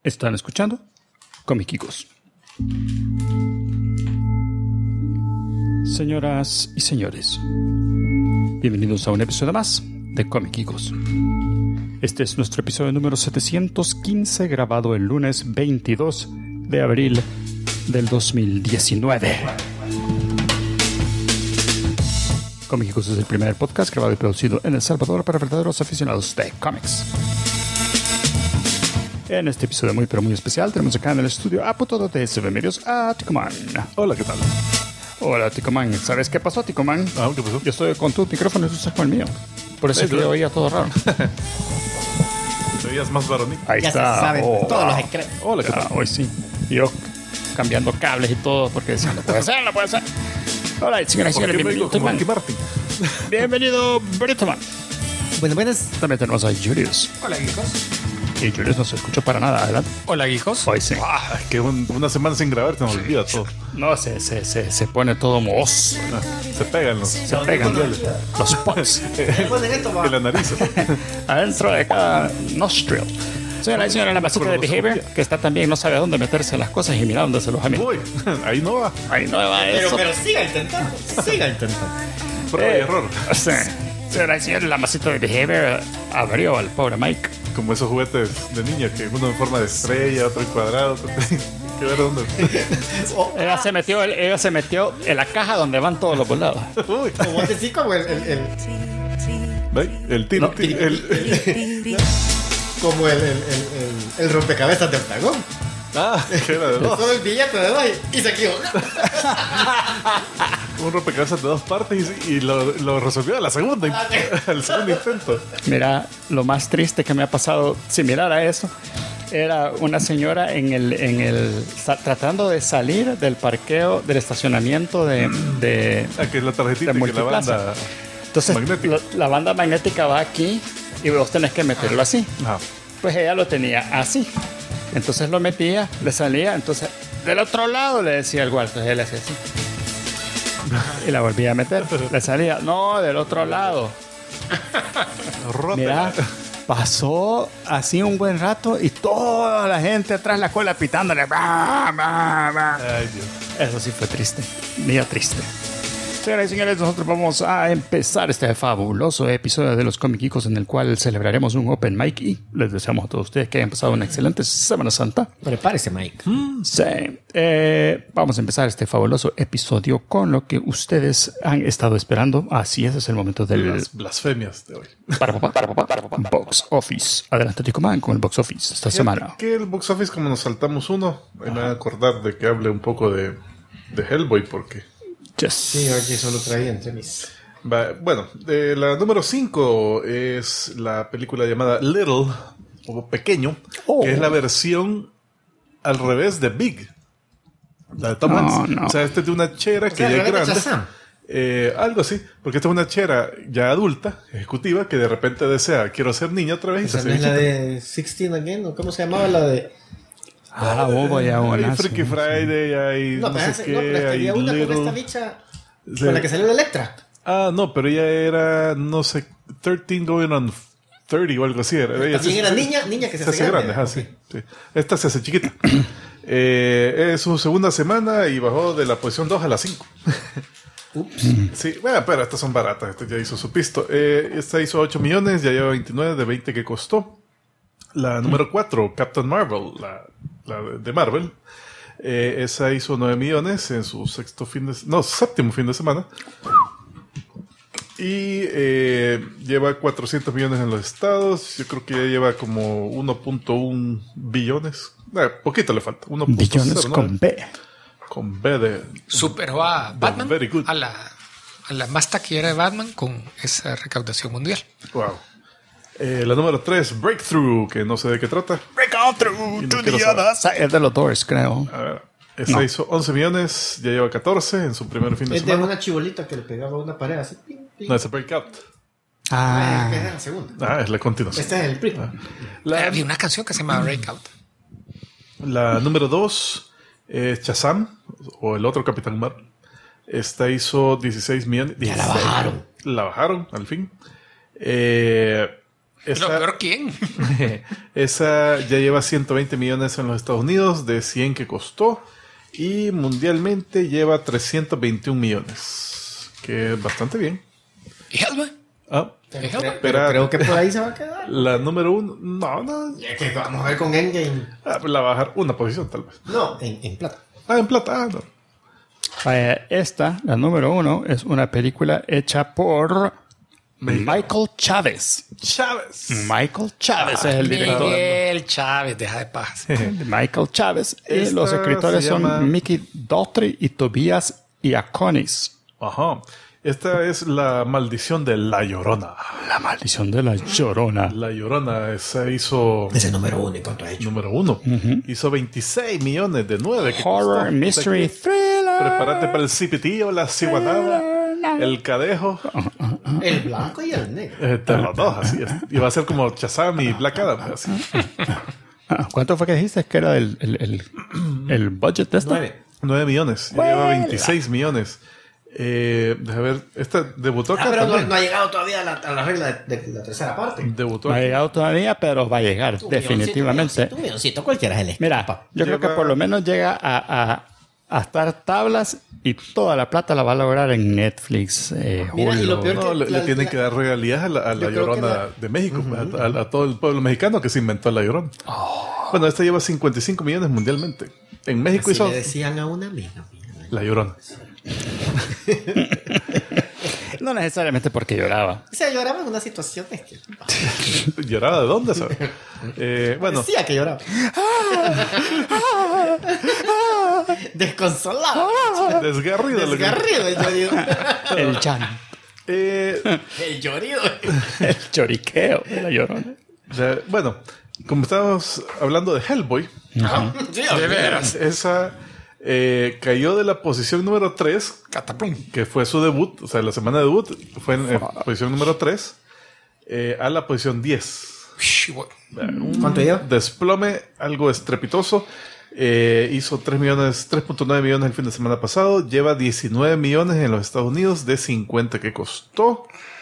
Están escuchando Comiquicos. Señoras y señores, bienvenidos a un episodio más de Comiquicos. Este es nuestro episodio número 715, grabado el lunes 22 de abril del 2019. Comiquicos es el primer podcast grabado y producido en El Salvador para verdaderos aficionados de cómics. En este episodio muy pero muy especial tenemos acá en el estudio a Puto de SV Medios a Ticoman. Hola, ¿qué tal? Hola, Ticoman. ¿Sabes qué pasó, Ticoman? ¿Qué pasó? Yo estoy con tu micrófono y tú estás con el mío. Por eso es que yo oía todo raro. Te veías más varonil. Ahí ya está. Se sabe todos los secretos. Hola, ¿qué tal? Hoy sí. Yo cambiando cables y todo porque decía, no puede ser, no puede ser. Hola, señoras y ¿Por señores, qué me digo bienvenido, como Ricky Ticoman. Martin? Bienvenido, Britoman. Buenas. También tenemos a Julius. Hola, Guijos. Y Julius no se escuchó para nada, ¿adelante? Hola, Guijos. Hoy sí. Es que una semana sin grabar te nos olvida todo. No, se pone todo mohoso. Se pegan los... Se pegan los pots en la nariz. adentro de cada nostril. Señora y señora, la masita de Behavior, que está también, no sabe a dónde meterse las cosas y mira dónde se los ha metido. Uy, ahí no va. Ahí no va eso. Pero siga intentando. Siga intentando. Prueba y error. Sí. Señora y señora, la masita de Behavior abrió al pobre Mike. Como esos juguetes de niño que uno en forma de estrella, otro en cuadrado. Que ver dónde. Ella se metió en la caja donde van todos los volados. Uy, Como así como ¿ve? El tiro. como el rompecabezas de Octagón. Que era de dos. Solo el billete de 2 y se equivocó. Un rompecabezas de dos partes y lo resolvió a la segunda. Al segundo intento. Mira, lo más triste que me ha pasado similar a eso era una señora tratando de salir del parqueo del estacionamiento de Que es la tarjetita que la Multiplaza. banda. Entonces Magnética. la banda magnética va aquí y vos tenés que meterlo así. Ajá. Pues ella lo tenía así. Entonces lo metía, le salía, entonces del otro lado le decía el guardia, entonces él hacía así. Y la volvía a meter, le salía, no, del otro lado. Rota. Mira, pasó así un buen rato y toda la gente atrás la cola pitándole. Bah, bah, bah. Ay, Dios. Eso sí fue triste, día triste. Señoras y señores, nosotros vamos a empezar este fabuloso episodio de los Comiquicos en el cual celebraremos un Open Mic y les deseamos a todos ustedes que hayan pasado una excelente Semana Santa. Prepárese, Mike. Sí. Vamos a empezar este fabuloso episodio con lo que ustedes han estado esperando. Así es el momento del Las blasfemias de hoy. Box Office. Adelante, Ticoman, con el Box Office esta semana. Que el box office, como nos saltamos uno, me voy a acordar de que hable un poco de Hellboy, porque... Yes. Sí, aquí solo traía entre mis. Bueno, la número 5 es la película llamada Little, o Pequeño, que es la versión al revés de Big. La de Tom Hanks. No. O sea, este es de una chera que ya es grande. Algo así, porque esta es una chera ya adulta, ejecutiva, que de repente desea, quiero ser niña otra vez. Y se ¿Esa hace no es la viejita. de 16 Again? ¿O cómo se llamaba la de.? Voy a Hay una. Freaky Friday, hay no, sé qué, pero hay había una con Little. esta bicha Sí. con la que salió la Electra. No, pero ella era, no sé, 13 going on 30 o algo así. Ella También era niña que se hace grande. Sí. Esta se hace chiquita. Es su segunda semana y bajó de la posición 2 a la 5. Ups. Sí, bueno, pero estas son baratas. Esta ya hizo su pisto. Esta hizo 8 millones, ya lleva 29 de 20 que costó. La número 4, Captain Marvel, la de Marvel. Esa hizo 9 millones en su séptimo fin de semana. Y lleva 400 millones en los estados. Yo creo que ya lleva como 1.1 billones. Poquito le falta. 1.0, Billones con B. Con B de... Superó a Batman, very good. a la más taquillera de Batman con esa recaudación mundial. Wow. La número 3, Breakthrough, que no sé de qué trata. Breakthrough no to quiero the saber. other side. Es de los Doors, creo. Esa hizo 11 millones, ya lleva 14 en su primer fin de Es de semana. una chibolita que le pegaba a una pared así. Ping, ping. No, es Breakout. Esa es la segunda. Es la continuación. Este es el primo. Había una canción que se llama Breakout. La número 2 es Shazam, o el otro Capitán Marvel. Esta hizo 16 millones. Ya la bajaron. La bajaron, al fin. Lo peor, ¿quién? Esa ya lleva 120 millones en los Estados Unidos, de 100 que costó. Y mundialmente lleva 321 millones. Que es bastante bien. ¿Y Hellboy? Creo que por ahí se va a quedar. La número 1, no. Ya que vamos a ver con Endgame. La va a bajar una posición, tal vez. No, en plata. En plata, no. Esta, la número 1, es una película hecha por Michael Chávez. Michael Chávez es el director. Miguel Chávez, deja de paz. Michael Chávez. Y los escritores son Mickey Daughtry y Tobias Iaconis. Ajá. Esta es La Maldición de La Llorona. La Maldición de La Llorona. La Llorona, esa hizo... Ese número 1, ¿y cuánto ha hecho? Número 1. Hizo 26 millones de 9. Horror, mystery, thriller. Prepárate para el cipitío, la ciguanaba, el cadejo. El blanco y el negro. Los dos, así es. Y va a ser como Shazam y Black Adam, así. ¿Cuánto fue que dijiste que era el budget de esta? 9 millones. Ya lleva 26 millones. Deja ver, esta debutó acá. Pero no ha llegado todavía a la regla de la tercera parte. Debutó No ha aquí. llegado todavía, pero va a llegar, definitivamente. Un milloncito, cualquiera es el Mira, yo creo que por lo menos llega a estar tablas y toda la plata la va a lograr en Netflix. Mira, y lo Hulu. peor No, que le tienen que dar regalías a la Yo creo Llorona que de México, a todo el pueblo mexicano que se inventó la Llorona. Bueno, esta lleva 55 millones mundialmente. En México Así hizo le decían a una amiga mía. la Llorona. No necesariamente porque lloraba. O sea, lloraba en una situación que... ¿Lloraba de dónde? ¿Sabes? Bueno, Decía que lloraba. Desconsolado. desgarrido. Desgarrido el llorido. El chan. El llorido. El choriqueo de La Llorona. Bueno, como estábamos hablando de Hellboy, Sí, De veras. esa cayó de la posición número 3, Catapum. que fue su debut, o sea, la semana de debut fue en posición número 3, a la posición 10. ¿Cuánto lleva? Desplome, algo estrepitoso. Hizo 3.9 millones el fin de semana pasado. Lleva 19 millones en los Estados Unidos de 50 que costó.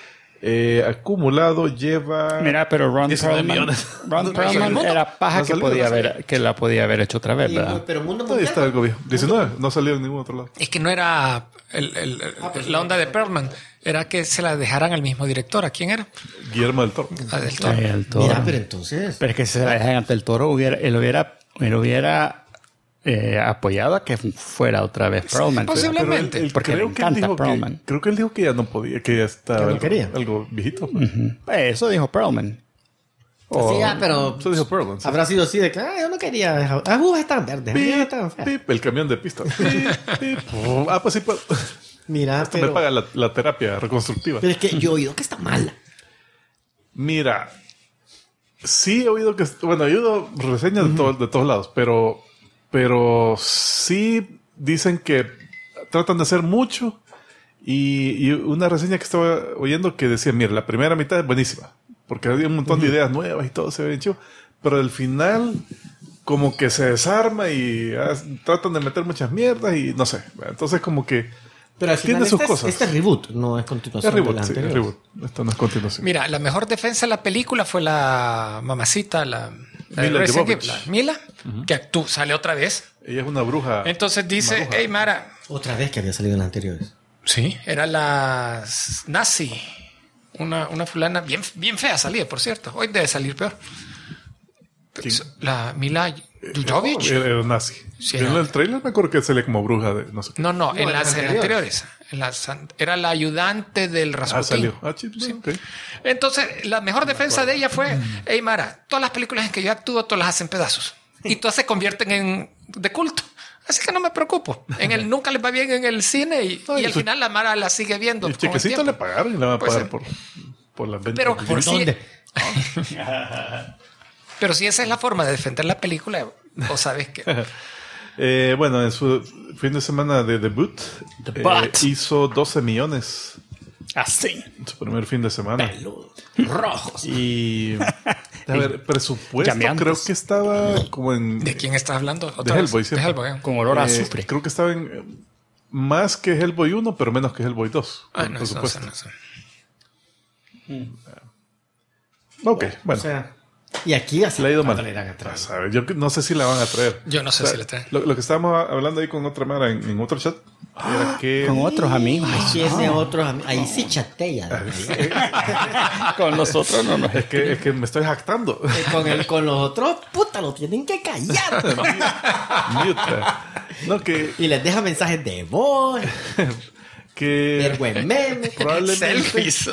Acumulado lleva... Mira, pero Ron 19 Perlman, millones. Ron Perlman era paja No que salió, que la podía haber hecho otra vez, ¿verdad? Pero Mundo Ahí Mundial. está algo viejo. 19, no salió en ningún otro lado. Es que no era la onda de Perlman, era que se la dejaran al mismo director. ¿A quién era? Guillermo del Toro. A del Toro. Ay, el Toro. Mira, pero entonces... Pero es que si se la dejan ante el Toro, él hubiera apoyado a que fuera otra vez Perlman. Posiblemente. Porque le encanta Perlman. Creo que él dijo que ya no podía, que ya estaba Que no quería. algo viejito. Eso dijo Perlman. Sí, pero... Eso dijo Perlman. Sí. Habrá sido así de que yo no quería... estaban verdes. Estaban feas. Pip, el camión de pista. Pip. Pues sí puedo. Mira, Esto pero... me paga la terapia reconstructiva. Pero es que yo he oído que está mala. Mira, sí he oído que... Bueno, he oído reseñas de todos lados, pero sí dicen que tratan de hacer mucho y una reseña que estaba oyendo que decía, mira, la primera mitad es buenísima, porque hay un montón de ideas nuevas y todo se ve bien chido, pero al final como que se desarma y tratan de meter muchas mierdas y no sé, entonces como que Pero al final tiene sus cosas. Este es reboot, no es Es continuación. reboot, de las sí, es anteriores. reboot. Esto no es continuación. Mira, la mejor defensa de la película fue la mamacita, la de Mila Resident Jovovich. Evil, la Mila, que sale otra vez. Ella es una bruja. Entonces dice, Una bruja. hey Mara, Otra vez que había salido en las anteriores. sí, era la nazi, una fulana bien fea salía, por cierto. Hoy debe salir peor. ¿Quién? La Mila Jovovich. Era nazi. Sí, en era. el trailer me acuerdo que sale como bruja de no sé qué. No, en en las las anteriores. Era la ayudante del Rasputín. Salió. Ok. Entonces, la mejor defensa de ella fue, hey Mara, todas las películas en que yo actúo, todas las hacen pedazos. Y todas se convierten de culto. Así que no me preocupo. Nunca les va bien en el cine y al final la Mara la sigue viendo. El con el chequecito tiempo. le pagaron y le van a Pues pagar sí. por las ventas. Pero, ¿Por sí, dónde? pero si esa es la forma de defender la película, vos sabes que... Bueno, en su fin de semana de debut, hizo 12 millones Así. en su primer fin de semana. Rojos. Y a ver, presupuesto Llameantes. creo que estaba como en... ¿De quién estás hablando? De Hellboy, De siempre. Hellboy. Con olor a azufre. Creo que estaba en más que Hellboy 1, pero menos que Hellboy 2. Ah, por no, eso supuesto. no sé. Ok, bueno. O sea, y aquí así Le ha ido la mal. traerán atrás. ¿Sabe? Yo no sé si la van a traer. Yo no sé si la traen. Lo que estábamos hablando ahí con otra Mara en otro chat era que... Con otros amigos. Ay, sí, ese otro. Ahí sí chatea. Con nosotros no nos Es que me estoy jactando. Con los otros, puta, lo tienen que callar. Mute. No, Y les deja mensajes de voz, que vergüenme. probablemente Selfies.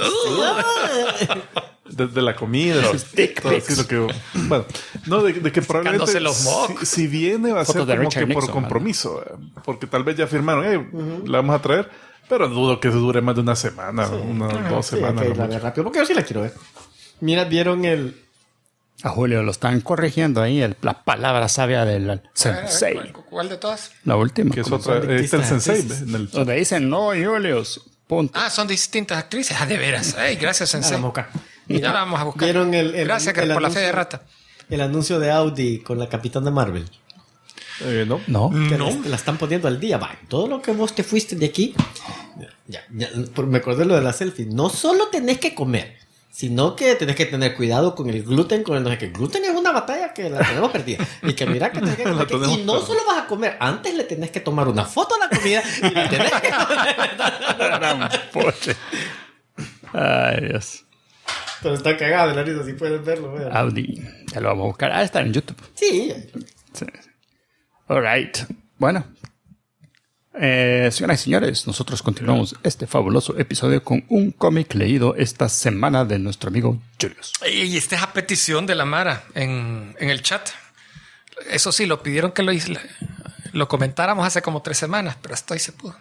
de la comida, todo así lo que, bueno, no, de que probablemente Sacándose los mocos. si viene va a ser Fotos de como Richard que por Nixon, compromiso, porque tal vez ya firmaron, la vamos a traer, pero dudo que dure más de una semana, unas 2 Sí, semanas. ok, lo la mucho. ve rápido, porque yo sí la quiero ver. Mira, vieron el... A Julio lo están corrigiendo ahí, la palabra sabia del sensei. ¿Cuál de todas? La última. Que es como otra, son está el distintas sensei actrices. en el chat. donde dicen, no, Julius, punto. Ah, son distintas actrices. Ah, de veras. Ay, gracias, Sensei. vamos a buscar. Ya la vamos a buscar. ¿Vieron Gracias el por la anuncio- fe de rata. El anuncio de Audi con la Capitana Marvel. No. No. Que No. la están poniendo al día. Va, todo lo que vos te fuiste de aquí. Ya, me acordé lo de la selfie. No solo tenés que comer, sino que tenés que tener cuidado con el gluten, con el no sé qué. El gluten es una batalla que la tenemos perdida. Y que mira que tenés que comer. tenemos Y no perdida. solo vas a comer, antes le tenés que tomar una foto a la comida y le tenés que Gran poche. Ay, Dios. Pero está cagado de la risa, si pueden verlo. Vean. Audi. Ya lo vamos a buscar. Ah, está en YouTube. Sí. Sí. All right. Bueno. Señoras y señores, nosotros continuamos este fabuloso episodio con un cómic leído esta semana de nuestro amigo Julius. Y esta es a petición de la Mara en el chat. Eso sí, lo pidieron que lo comentáramos hace como 3 semanas, pero hasta hoy se pudo.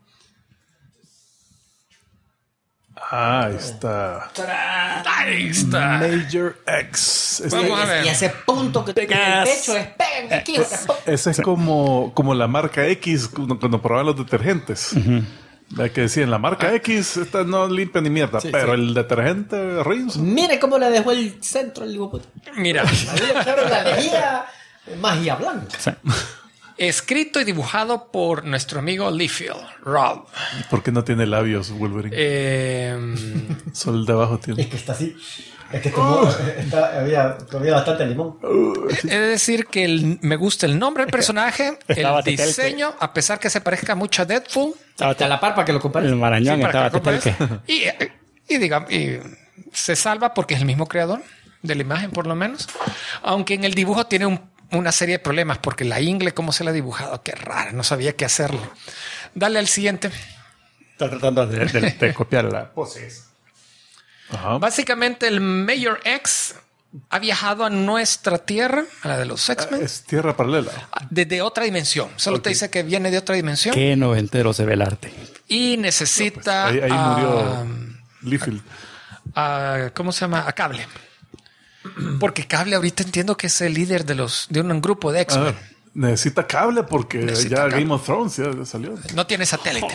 Ah, ahí está. Ahí está. Major X. Vamos a ver. Y ese punto que tiene en el pecho es peguen aquí. Ese es como la marca X cuando probaban los detergentes. La que decían, la marca X esta no limpia ni mierda, pero el detergente Rinse. Mire cómo le dejó el centro al dibujo. Mira, Ahí le echaron la lejía magia blanca. Sí. escrito y dibujado por nuestro amigo Liefeld, Rob. ¿Por qué no tiene labios Wolverine? Solo el de abajo tiene. Es que está así. Es que había bastante limón. Es decir, que me gusta el nombre del personaje, el Estaba Tetelque. diseño, a pesar que se parezca mucho a Deadpool. Hasta la parpa que lo compares. El marañón Sí, para estaba que lo Tetelque. compares. Y se salva porque es el mismo creador de la imagen, por lo menos. Aunque en el dibujo tiene una serie de problemas, porque la ingle, cómo se la ha dibujado, qué raro, no sabía qué hacerle. Dale al siguiente. Está tratando de copiar la pose. Ajá. Básicamente, el Mayor X ha viajado a nuestra tierra, a la de los X-Men, Es tierra paralela. desde otra dimensión. Solo te dice que viene de otra dimensión Qué noventero se ve el arte. y necesita Ahí murió Liefeld. ¿cómo se llama? A Cable. Porque Cable ahorita entiendo que es el líder de un grupo de X-Men. Necesita cable porque Necesita ya cable. Game of Thrones ya salió. No tiene satélite.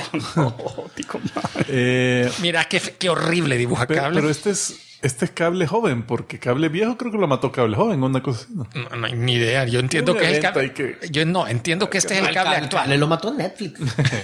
Eh, Mira qué horrible dibuja Cable. pero este es cable joven, porque cable viejo creo que lo mató cable joven, una cosa así, ¿no? No hay ni idea. Yo entiendo Un que es el evento cable. ahí que- Yo no, entiendo que este es el cable actual. Le lo mató Netflix.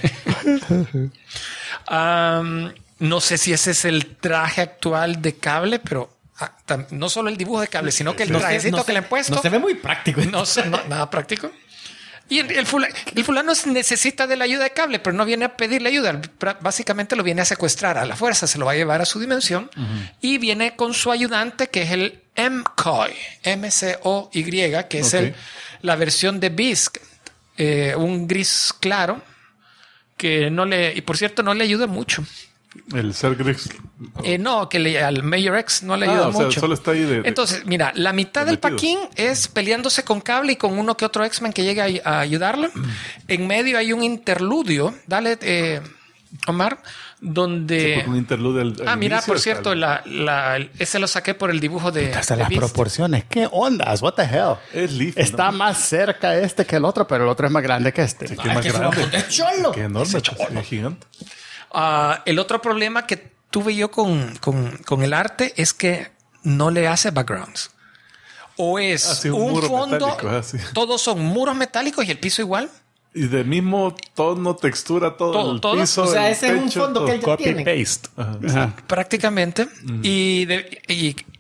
No sé si ese es el traje actual de Cable, pero no solo el dibujo de Cable, sino que el trajecito que le han puesto. No se ve muy práctico. Nada práctico. Y el fulano necesita de la ayuda de Cable, pero no viene a pedirle ayuda. Básicamente lo viene a secuestrar a la fuerza, se lo va a llevar a su dimensión y viene con su ayudante, que es el MCOY, MCOY, que es Ok. la versión de Beast, un gris claro que y por cierto, no le ayuda mucho. El ser gris. No, que al Mayor X no le ayuda o sea, mucho. solo está ahí de- Entonces, mira, la mitad del metido. paquín es peleándose con Cable y con uno que otro X-Men que llega a ayudarlo. En medio hay un interludio, dale, Omar, donde... Porque un interludio al mira, inicio por es cierto, cable. ese lo saqué por el dibujo de... Hasta de las Beast. proporciones. ¿Qué ondas? What the hell? Es Liefeld, Está ¿no? más cerca este que el otro, pero el otro es más grande que este. Sí, que más grande. ¡Es cholo! Qué enorme, es gigante. El otro problema que tuve yo con el arte es que no le hace backgrounds. O es Sí, un un muro fondo, metálico, así. todos son muros metálicos y el piso igual. Y del mismo tono, textura, todo el Todo. piso. O sea, el ese es un techo, fondo todo. que él ya Copy tiene. paste. Ajá. Prácticamente. Y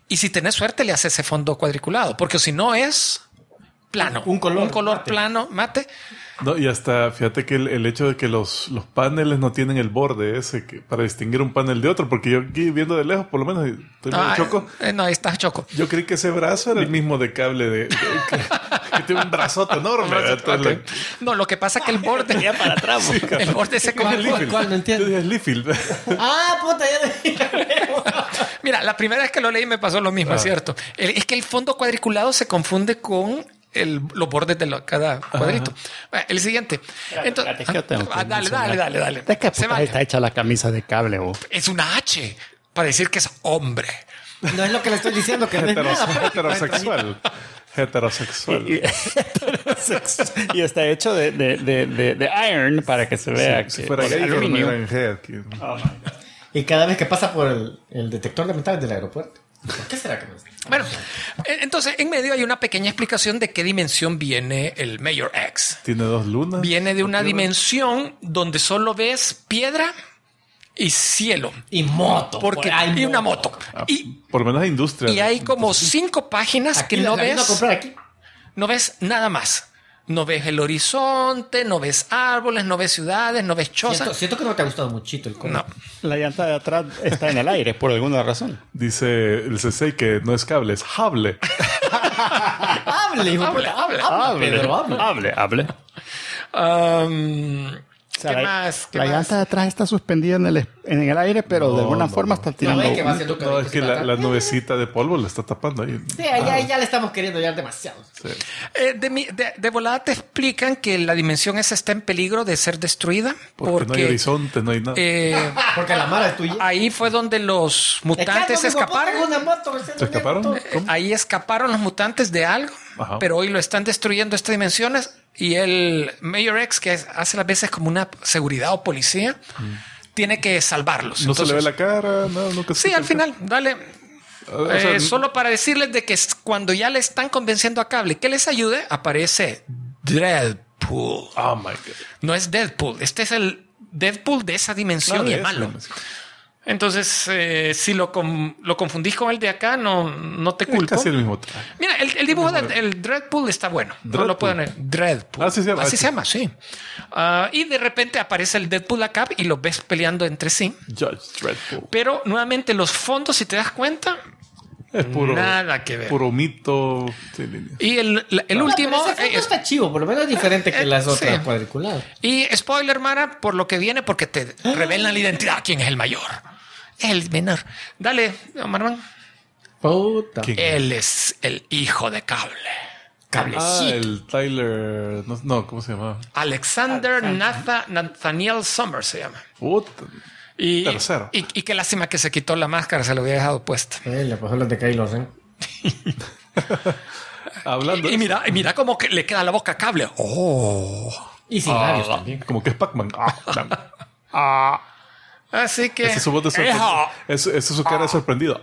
Y si tenés suerte, le haces ese fondo cuadriculado, porque si no es plano. Un color mate. Plano, mate. No, y hasta, fíjate que el hecho de que los paneles no tienen el borde ese para distinguir un panel de otro, porque yo aquí viendo de lejos, por lo menos, estoy medio choco. No, ahí estás choco. Yo creí que ese brazo era el mismo de cable que tiene un brazote enorme. Okay. No, lo que pasa es que el borde Tenía para atrás. Sí, el borde se ¿Cuál? No entiendo. Yo dije Liefeld. Ah, puta, ya Mira, la primera vez que lo leí me pasó lo mismo, es cierto. Es que el fondo cuadriculado se confunde con los bordes de cada cuadrito. El siguiente. Entonces, ¿qué tengo que dale. ¿De qué Se puta vaya. está hecha la camisa de cable, vos? Es una H para decir que es hombre. No es lo que le estoy diciendo, que no es nada. Heterosexual. Heterosexual. Y está hecho de iron para que se vea Si que fuera por gay, aluminio. fuera en G aquí. Y cada vez que pasa por el detector de metales del aeropuerto. ¿Por qué será que no es? Bueno, entonces en medio hay una pequeña explicación de qué dimensión viene el Mayor X. Tiene 2 lunas. Viene de una dimensión donde solo ves piedra y cielo. Y moto. Porque hay y una moto. Y, Por lo menos hay industria. y hay como 5 páginas Aquí que no la vino a ves. comprar aquí. No ves nada más. No ves el horizonte, no ves árboles, no ves ciudades, no ves chozas. Siento que no te ha gustado muchito el cómic. No. La llanta de atrás está en el aire por alguna razón. Dice el C6 que no es cable, es hable. Hable, hijo de puta, hable, Pedro, hable. Hable. O sea, ¿Qué más? ¿Qué la más? llanta de atrás está suspendida en el aire, pero de alguna forma está tirando. No, es que va haciendo No, es que la nubecita de polvo la está tapando ahí. Sí, ya le estamos queriendo ya demasiado. Sí. De volada te explican que la dimensión esa está en peligro de ser destruida Porque no hay horizonte, no hay nada. Porque la mara es tuya. Ahí fue donde los mutantes escaparon. ¿Se escaparon? ¿Cómo? Ahí escaparon los mutantes de algo, Ajá. pero hoy lo están destruyendo estas dimensiones y el Mayor X, que hace las veces como una seguridad o policía, tiene que salvarlos. No se le ve Entonces, la cara, no, nunca se sí, al final, dale. O sea, Solo para decirles de que cuando ya le están convenciendo a Cable que les ayude, aparece Deadpool. Oh my God. No es Deadpool. Este es el Deadpool de esa dimensión y es malo. Entonces, si lo confundís con el de acá, no te Es culpo. casi el mismo traje. Mira, el dibujo del Dreadpool está bueno. No lo pueden ver. Dreadpool. Así se llama. Así se llama, sí. Y de repente aparece el Deadpool acá y los ves peleando entre sí. Judge Dreadpool. Pero nuevamente los fondos, si te das cuenta, Es puro. nada que ver. Puro mito. Sí, línea. Y el último... Ese fondo está chivo, por lo menos es diferente que las otras sí. cuadriculadas. Y spoiler, Mara, por lo que viene, porque te revelan la identidad. ¿Quién es el mayor? El menor. Dale, Marman. Puta. ¿Quién? Él es el hijo de Cable. Cablecito. El Tyler. No, ¿cómo se llama? Alexander Nathaniel Summers se llama. Puta. Y, Tercero. y qué lástima que se quitó la máscara, se lo había dejado puesta. Le pasó las de Kylo Ren. Hablando. Y mira cómo que le queda la boca a Cable. Oh. Y sin labios también. Como que es Pac-Man. Así que... Esa es su voz de sorprendido. Esa es su cara de sorprendido.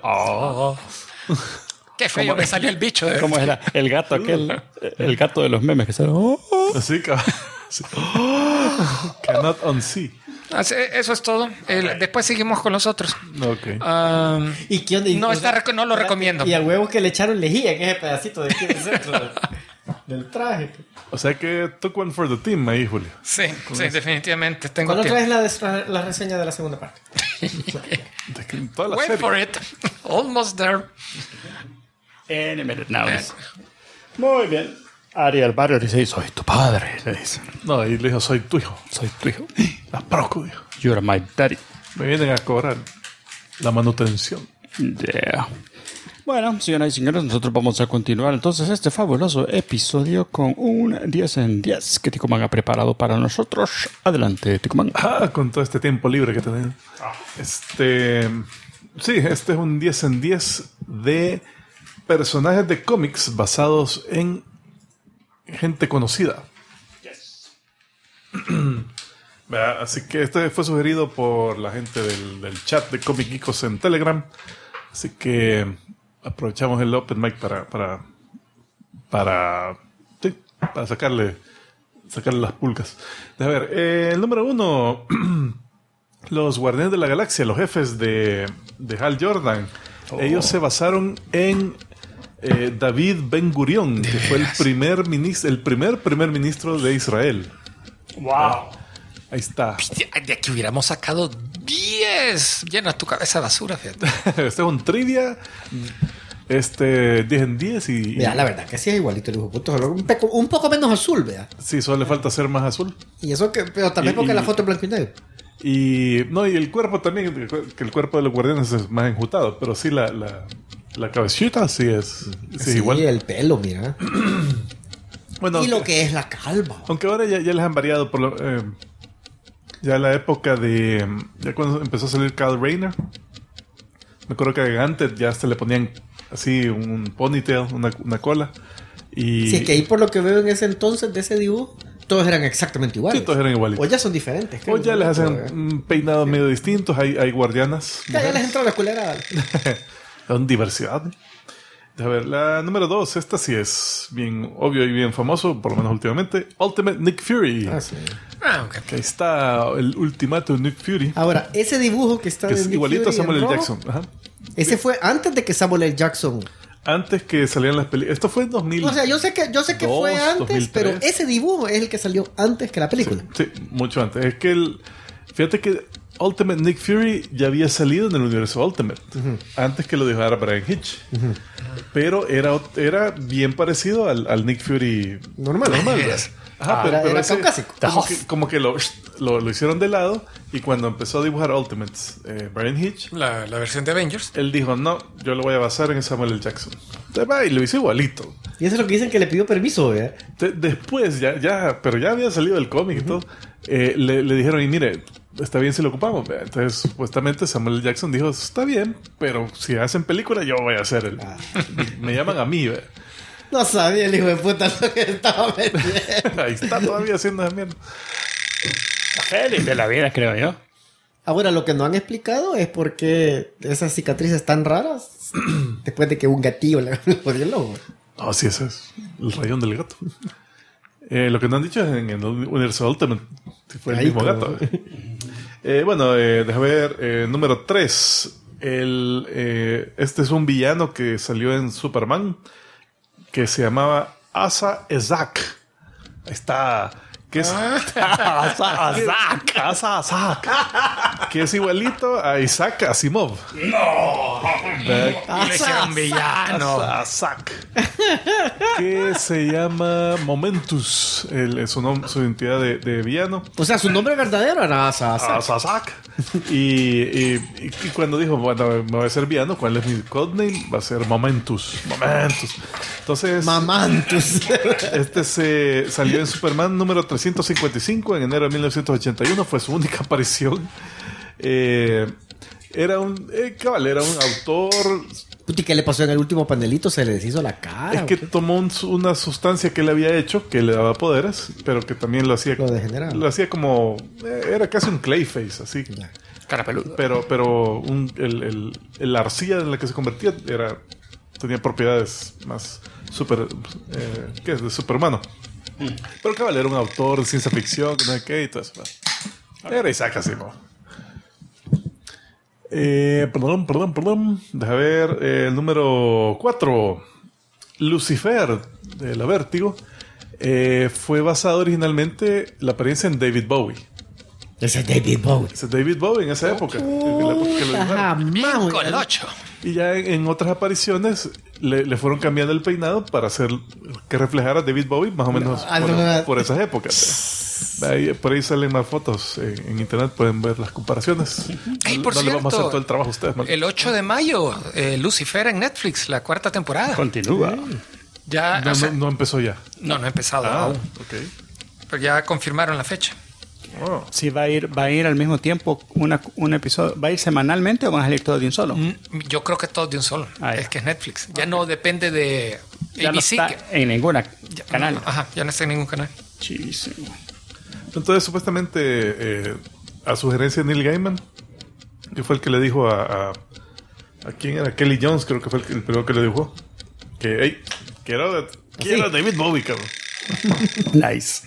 Qué feo me salió el bicho. ¿Cómo era? El gato aquel, el gato de los memes que sale. Así que. Sí. Cannot unsee. Eso es todo. Después seguimos con los otros. Ok. ¿Y qué onda? No lo recomiendo. Y al huevo que le echaron lejía en ese pedacito de aquí del centro del traje. O sea que took one for the team ahí, Julio. Sí, definitivamente. Tengo ¿Cuándo tiempo. traes la reseña de la segunda parte? De que toda la Wait serie. for it. Almost there. Any minute now. Muy bien. Ariel Barrio dice, soy tu padre, le dice. No, y le dijo, soy tu hijo. Soy tu hijo. La proco, dijo. You're my daddy. Me vienen a cobrar la manutención. Yeah. Bueno, señoras y señores, nosotros vamos a continuar entonces este fabuloso episodio con un 10 en 10 que Ticoman ha preparado para nosotros. Adelante, Ticoman. Con todo este tiempo libre que tenemos. Sí, este es un 10 en 10 de personajes de cómics basados en gente conocida. Así que este fue sugerido por la gente del chat de Comic Geekos en Telegram. Así que aprovechamos el open mic para sacarle las pulgas. A ver, el número 1, los Guardianes de la Galaxia, los jefes de Hal Jordan, Ellos se basaron en David Ben Gurion, que fue el primer ministro de Israel. ¡Wow! Ahí está. De aquí hubiéramos sacado 10. Llena tu cabeza de basura, fíjate. Este es un trivia. 10 en 10 y... Vea, la verdad que sí es igualito el hijo de puta, solo un poco menos azul, vea. Sí, solo le falta ser más azul. Y eso que, pero también porque la foto es blanco y negro. Y el cuerpo también, que el cuerpo de los guardianes es más enjutado, pero sí la cabecita sí es igual. Sí, el pelo, mira. Bueno, Y lo que es la calva. aunque ahora ya les han variado por ya la época de... Ya cuando empezó a salir Kyle Rayner, me acuerdo que antes ya se le ponían así un ponytail, una cola. Y Si es que ahí por lo que veo en ese entonces de ese dibujo, todos eran exactamente iguales. sí, todos eran igualitos. O ya son diferentes. O ya les hacen peinados medio distintos. Hay guardianas. Ya les entró la culera. Con diversidad. A ver, la número 2. Esta sí es bien obvio y bien famoso, por lo menos últimamente. Ultimate Nick Fury. Ah, sí. Ok. Que ahí está el ultimato Nick Fury. Ahora, ese dibujo que está Que de es Nick igualito a Fury en Samuel L. rojo, Jackson. Ajá. Ese fue antes de que Samuel L. Jackson. Antes que salieran las películas. Esto fue en 2000. O sea, yo sé que fue antes, 2003. pero ese dibujo es el que salió antes que la película. Sí, mucho antes. Es que fíjate que Ultimate Nick Fury ya había salido en el universo Ultimate. Antes que lo dejara Brian Hitch. Pero era bien parecido al Nick Fury Normal. ¿verdad? Ajá, era ese- caucásico. como que lo hicieron de lado. Y cuando empezó a dibujar Ultimates, Brian Hitch, La versión de Avengers. él dijo, no, yo lo voy a basar en Samuel L. Jackson. Entonces, va, y lo hizo igualito. Y eso es lo que dicen que le pidió permiso, ¿verdad? Después, pero ya había salido el cómic y todo, le dijeron, y mire, está bien si lo ocupamos. ¿Ve? Entonces, supuestamente Samuel L. Jackson dijo, está bien, pero si hacen película, yo voy a hacer el... Me llaman a mí, ¿ve? No sabía el hijo de puta lo que estaba metiendo. Ahí está todavía haciendo esa mierda. Feliz de la vida, creo yo. Ahora, lo que no han explicado es por qué esas cicatrices tan raras después de que un gatillo le jodió el ojo. No, sí, ese es el rayón del gato. Lo que no han dicho es en el universo Ultimate, si fue el Ahí, mismo como- gato. Bueno, déjame ver. Número 3. Este es un villano que salió en Superman, que se llamaba Asa Ezak. Ahí está. Que es, Asa Azak. Que es igualito a Isaac Asimov. Y le hicieron villano. Asa Azak. Que se llama Momentus. Su identidad de villano. O sea, su nombre verdadero era Asa. Azak. Y cuando dijo, bueno, me voy a hacer villano, ¿cuál es mi codename? Va a ser Momentus. Entonces, Mamantus. este se salió en Superman número 355 en enero de 1981. Fue su única aparición. Era un autor. Puti, ¿qué le pasó en el último panelito? Se le deshizo la cara. Es que ¿o qué? tomó una sustancia que él había hecho que le daba poderes, pero que también lo hacía. Lo degeneraba. Lo hacía como. Era casi un Clayface, así. Cara peluda. Pero la arcilla en la que se convertía tenía propiedades más ¿qué es? De superhumano. Pero cabal, era un autor de ciencia ficción, no sé qué y todo eso. Era Isaac Asimov. Perdón. Deja ver. El número 4. Lucifer, de la Vértigo. Fue basado originalmente la apariencia en David Bowie. Ese es David Bowie. Ese es David Bowie en esa época. En la época que lo dibujaron. Bien colocho. Y ya en otras apariciones le fueron cambiando el peinado para hacer que reflejara a David Bowie más o menos por esas épocas. Por ahí salen más fotos en internet, pueden ver las comparaciones. Ay, por no le vamos a hacer cierto, todo el trabajo a ustedes. ¿no? El 8 de mayo, Lucifer en Netflix, la 4ª temporada. Continúa. Ya, No empezó ya. no ha empezado aún. Ok. Pero ya confirmaron la fecha. Oh. Sí, va a ir al mismo tiempo un episodio. ¿Va a ir semanalmente o van a salir todos de un solo? Yo creo que todo de un solo. Ah, ya. Es que es Netflix. Ya no depende de Ya no ABC. está en ninguna Ya- canal. Ajá, ya no está en ningún canal. Chísimo. Entonces, supuestamente, a sugerencia de Neil Gaiman, que fue el que le dijo a quién era, Kelly Jones, creo que fue el primero que le dibujó, que, hey, quiero a David Bowie, cabrón. Nice.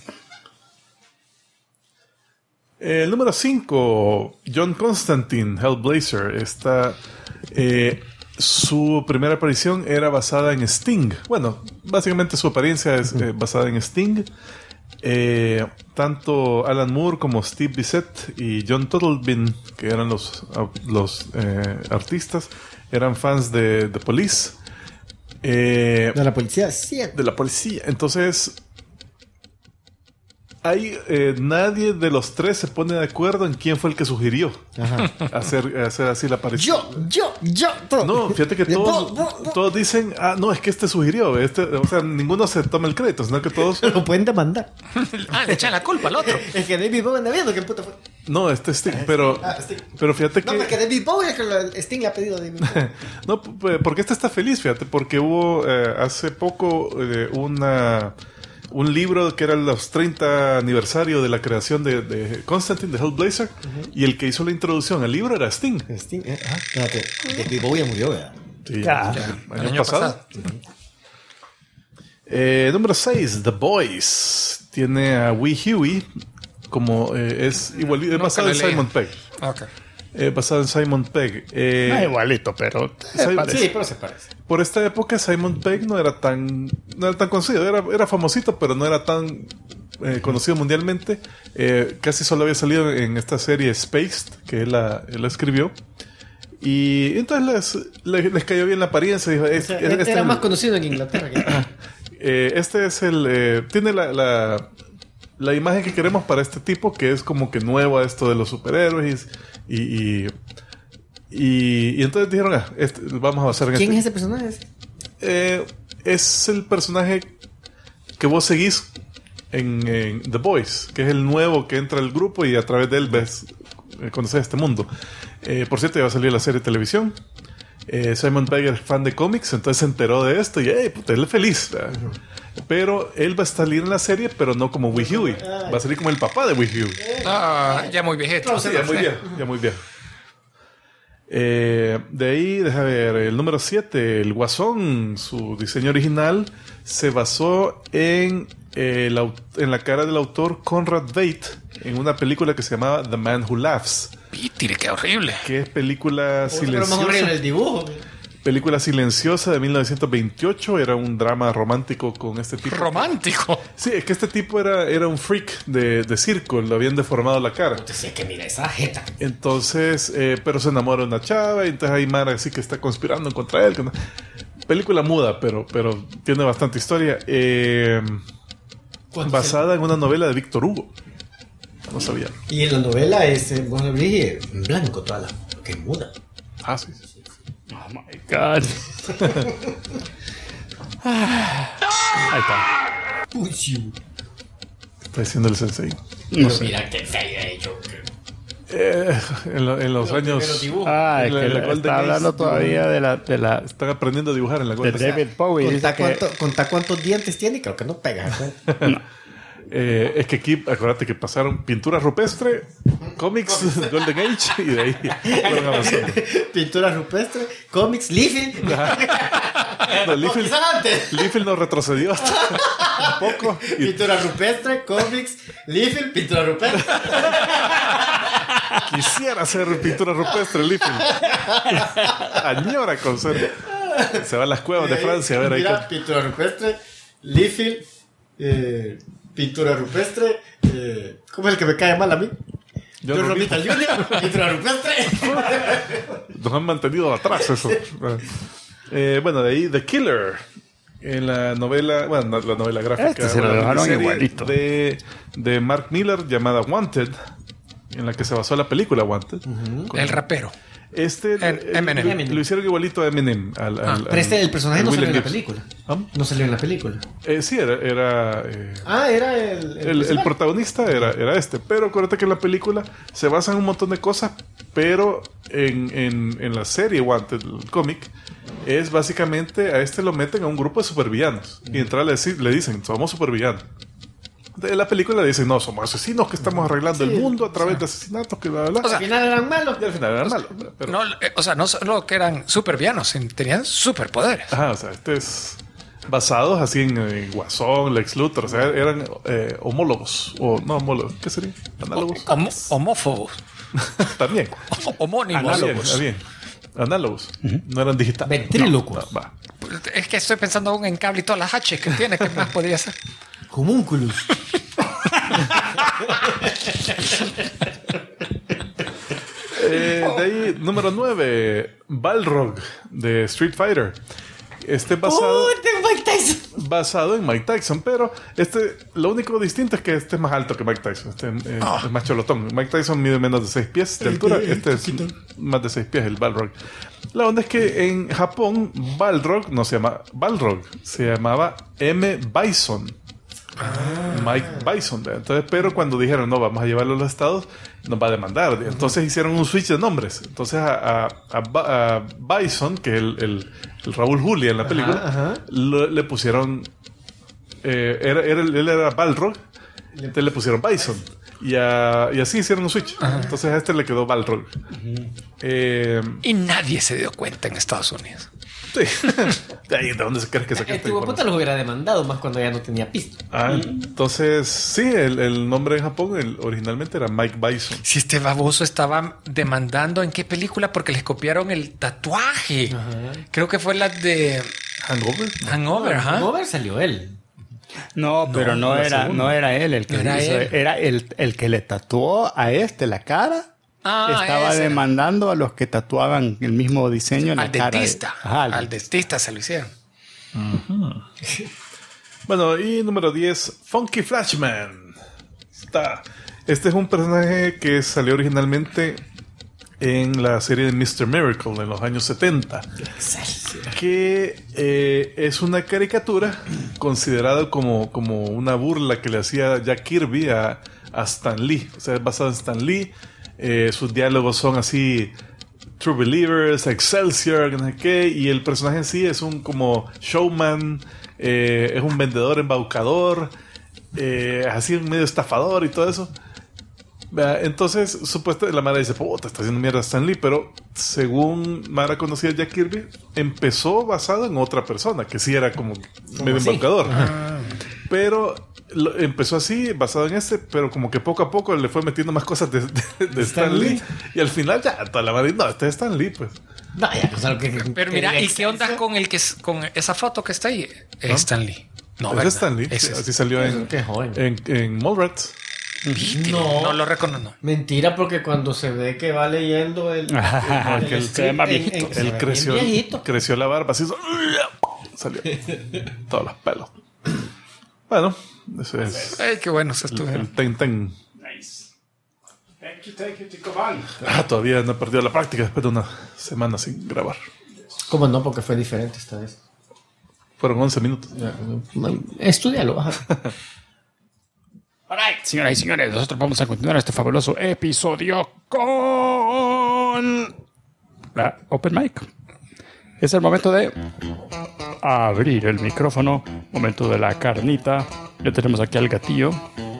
El número 5, John Constantine, Hellblazer. Su primera aparición era basada en Sting. Bueno, básicamente su apariencia es basada en Sting. Tanto Alan Moore como Steve Bissett y John Turtelbein, que eran los artistas, eran fans de The Police. De la policía, sí. De la policía. Entonces, ahí nadie de los tres se pone de acuerdo en quién fue el que sugirió hacer así la aparición. Yo. Todo. No, fíjate que todos dicen, no, es que este sugirió. O sea, ninguno se toma el crédito, sino que todos... Lo pueden demandar. Le echan la culpa al otro. Es que David Bowie anda viendo qué puta fue. No, Sting, pero fíjate que... No, porque David Bowie es que Sting le ha pedido a David Bowie. No, porque este está feliz, fíjate, porque hubo hace poco un libro que era los 30 aniversario de la creación de Constantine, de Hellblazer, y el que hizo la introducción al libro era Sting. Sting, espérate, David Bowie murió, ¿verdad? Sí, El año pasado. Número 6, The Boys. Tiene a Wee Huey, como es igual, es basado en Simon Pegg. Okay. Basado en Simon Pegg. Igualito, pero Sí, pero se parece. Por esta época Simon Pegg no era tan conocido, era famosito, pero no era tan conocido mundialmente. Casi solo había salido en esta serie Spaced, que él la escribió. Y entonces les cayó bien la apariencia. Dijo, era más conocido en Inglaterra que... este es tiene la imagen que queremos para este tipo, que es como que nuevo a esto de los superhéroes y entonces dijeron, vamos a basar en ¿Quién es ese personaje? Es el personaje que vos seguís en The Boys, que es el nuevo que entra al grupo y a través de él conoces este mundo. Por cierto, ya va a salir la serie de televisión. Simon Pegg es fan de cómics, entonces se enteró de esto y él es feliz, ¿verdad? Pero él va a salir en la serie, pero no como Wee Huey. Va a salir como el papá de Wee Huey. Ya muy viejito. Sí, ya muy bien. De ahí, deja ver, el número 7, el Guasón, su diseño original se basó en la cara del autor Conrad Veidt en una película que se llamaba The Man Who Laughs. Pítire, qué horrible. Que es película Pero más horrible silenciosa. el dibujo. Película silenciosa de 1928. Era un drama romántico con este tipo. Romántico. Sí, es que este tipo era un freak de circo. Le habían deformado la cara. Entonces, que mira esa jeta. Entonces, pero se enamora de una chava. Y entonces hay Mara así que está conspirando contra él. Película muda, pero tiene bastante historia. Basada en una novela de Víctor Hugo. No sabía. Y en la novela es, bueno, dije, en blanco toda la... que es muda. Ah, sí. Oh my God. Ahí está. Uy, sí. Está diciendo el sensei. No sé. Mira qué feo he hecho. En los años... Pero dibujo. Es La que Golden está hablando Age, todavía de la Están aprendiendo a dibujar en la de Golden Age. David Bowie. Dice que Contá cuántos dientes tiene, creo que no pega. Es que aquí, acuérdate que pasaron pintura rupestre, cómics, Golden Age, y de ahí fueron avanzando. Pintura rupestre, cómics, Liefeld. No, Liefeld, quizás antes. Liefeld nos retrocedió hasta un poco. Y Pintura rupestre, cómics, Liefeld, pintura rupestre. quisiera hacer pintura rupestre, Liefeld. Añora con ser. Se va a las cuevas de Francia a ver ahí. Mira, pintura rupestre, Liefeld, pintura rupestre, ¿cómo es el que me cae mal a mí? John Romita Jr., pintura rupestre. Nos han mantenido atrás eso. Bueno, de ahí The Killer. En la novela, bueno, la novela gráfica. Se lo la dejaron miniserie igualito. De Mark Millar llamada Wanted, en la que se basó la película Wanted. El rapero. Eminem. Lo hicieron igualito a Eminem. Pero el personaje no salió en la película. No salió en la película. Sí, era era el protagonista era este. Pero acuérdate que en la película se basa en un montón de cosas. Pero en la serie Wanted, el cómic, es básicamente a este lo meten a un grupo de supervillanos. Y entrar le dicen, somos supervillanos. En la película le dicen, no, somos asesinos que estamos arreglando el mundo a través de asesinatos, que bla, bla, bla. O sea, al final eran malos. Y al final eran malos. Pero... No, no solo que eran supervillanos, tenían superpoderes. Ajá, o sea, basados así en Guasón, Lex Luthor, o sea, eran homólogos, o no homólogos, ¿qué sería? Análogos. Homófobos. También. Homónimos. Análogos. Bien. análogos. No eran digitales. Ventrílocos. Va. Es que estoy pensando aún en cable y todas las H que tiene, ¿qué más podría ser? Homúnculus. De ahí, número 9, Balrog de Street Fighter. Basado en Mike Tyson, pero lo único distinto es que este es más alto que Mike Tyson. Es más cholotón. Mike Tyson mide menos de 6 pies de altura. Este es más de 6 pies, el Balrog. La onda es que en Japón, Balrog no se llama Balrog, se llamaba M. Bison. Mike Bison. Entonces, pero cuando dijeron, no, vamos a llevarlo a los estados, nos va a demandar. Entonces hicieron un switch de nombres. Entonces a Bison, que es el Raúl Julia en la película, le pusieron él era Balrog, entonces le pusieron Bison. Y así hicieron un switch. Entonces a este le quedó Balrog. Y nadie se dio cuenta en Estados Unidos. Sí. ¿De dónde se crees que saqué Este puta los hubiera demandado más cuando ya no tenía pista. Entonces, sí, el nombre en Japón originalmente era Mike Bison. Si este baboso estaba demandando en qué película porque les copiaron el tatuaje. Creo que fue la de Hangover, Hangover salió él. No, pero no era él el que No era hizo. él. Era el que le tatuó a la cara. Estaba ese. demandando a los que tatuaban el mismo diseño en Al la cara. dentista. Al dentista se lo hicieron. Bueno, y número 10, Funky Flashman. Este es un personaje que salió originalmente en la serie de Mr. Miracle en los años 70. Que es una caricatura considerada como una burla que le hacía Jack Kirby a Stan Lee. O sea, es basado en Stan Lee. Sus diálogos son así: True Believers, Excelsior, no sé qué, y el personaje en sí es un como showman, es un vendedor embaucador, así medio estafador y todo eso. Entonces, supuestamente la Mara dice, puta, está haciendo mierda Stan Lee, pero según Mara conocía a Jack Kirby, empezó basado en otra persona, que sí era como medio embaucador. Pero empezó así, basado en pero como que poco a poco le fue metiendo más cosas de Stan Lee. Y al final ya, toda la madre, no, este es Stan Lee, pues. No, ya, pues algo que Pero mira, ¿y qué onda con esa foto que está ahí? Es Stan Lee. No, es Stan Lee. Así salió en Mallrats. No lo reconozco. Mentira, porque cuando se ve que va leyendo el él creció la barba, así salió todos los pelos. Bueno, eso es. Ay, qué bueno se estuvo. El Ten. Nice. Thank you, Ticobal. Todavía no he perdido la práctica después de una semana sin grabar. ¿Cómo no? Porque fue diferente esta vez. Fueron 11 minutos. Estudialo, baja. Alright, señoras y señores, nosotros vamos a continuar este fabuloso episodio con la Open Mic. Es el momento de abrir el micrófono, momento de la carnita. Ya tenemos aquí al gatillo.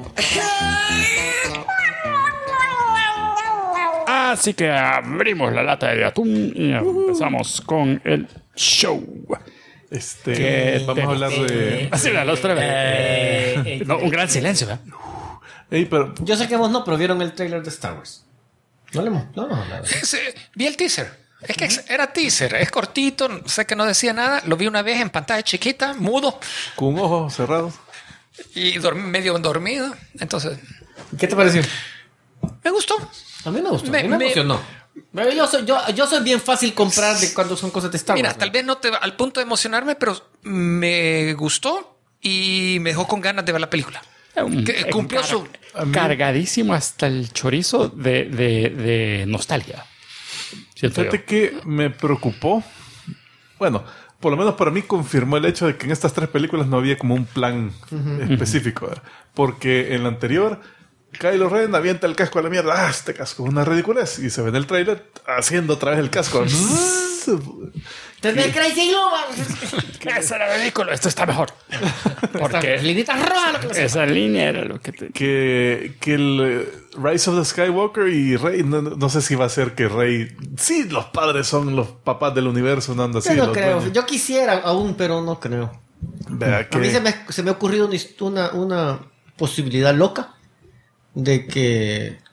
Así que abrimos la lata de atún y empezamos con el show. Vamos a hablar de... Así la otra vez. No, un gran silencio, ¿verdad? Pero... Yo sé que vos no, pero vieron el trailer de Star Wars. No hemos hablado. Vi el teaser. Es que era teaser, es cortito, sé que no decía nada. Lo vi una vez en pantalla chiquita, mudo. Con un ojo cerrado. Y medio dormido. Entonces... ¿Qué te pareció? Me gustó. A mí me gustó. Me emocionó. Yo soy bien fácil comprar de cuando son cosas de Star Wars. Mira, tal vez no al punto de emocionarme, pero me gustó y me dejó con ganas de ver la película. Cumplió su... Cargadísimo hasta el chorizo de nostalgia. Fíjate que me preocupó. Bueno, por lo menos para mí confirmó el hecho de que en estas 3 películas no había como un plan específico. Porque en la anterior... Kylo Ren avienta el casco a la mierda. Este casco es una ridiculez. Y se ve en el trailer haciendo otra vez el casco. ¡Tenés Crazy Glove! Eso era ridículo. Esto está mejor. Porque linitas rojas. esa línea era lo que que el Rise of the Skywalker y Rey, no sé si va a ser que Rey... Sí, los padres son los papás del universo. No anda así. Yo no creo. Yo quisiera aún, pero no creo. A mí se me ha ocurrido una posibilidad loca de que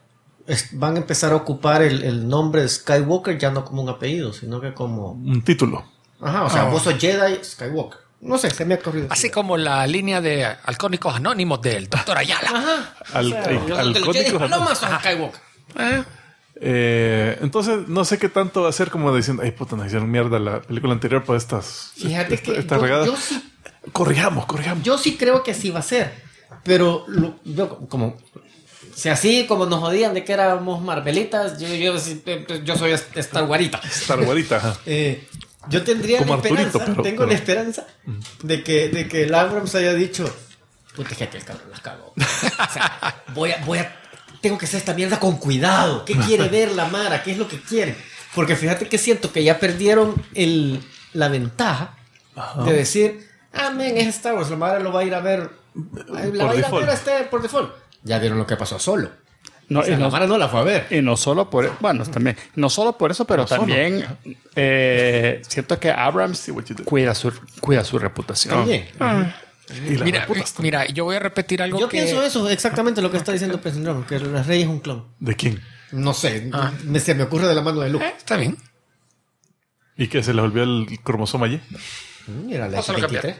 van a empezar a ocupar el nombre de Skywalker ya no como un apellido, sino que como... Un título. Ajá, o sea, vos sos Jedi Skywalker. No sé, se me ha corrido. Así como la línea de Alcohólicos Anónimos del Dr. Ayala. Ajá. Alcohólicos Palomas son Skywalker. Entonces, no sé qué tanto va a ser como diciendo, ay puta, nos hicieron mierda la película anterior por estas, Fíjate que estas regadas. yo sí, Corrijamos. yo sí creo que así va a ser. Pero yo como... O sea, así como nos jodían de que éramos Marvelitas, yo soy Star Warita. Star Warita, ajá. Yo tendría Como la esperanza, Arturito, tengo la esperanza de que el Abrams haya dicho, puta, es que aquel cabrón las cagó. O sea, tengo que hacer esta mierda con cuidado. ¿Qué quiere ver la Mara? ¿Qué es lo que quiere? Porque fíjate que siento que ya perdieron la ventaja de decir, men, es Star Wars, la Mara lo va a ir a ver, la va a ir a ver por default. Ya vieron lo que pasó a Solo. No, O sea, la Mara no la fue a ver. Y no solo por... Bueno, también... No solo por eso, pero No solo. también... siento que Abrams cuida su reputación. También. Y la reputas también. Mira, yo voy a repetir algo Yo que... pienso eso, exactamente lo que está diciendo Pesindrón, que la Rey es un clon. ¿De quién? No sé, se me ocurre de la mano de Luke. Está bien. ¿Y que se les olvidó el cromosoma Y? Mira, la Vamos a lo X23.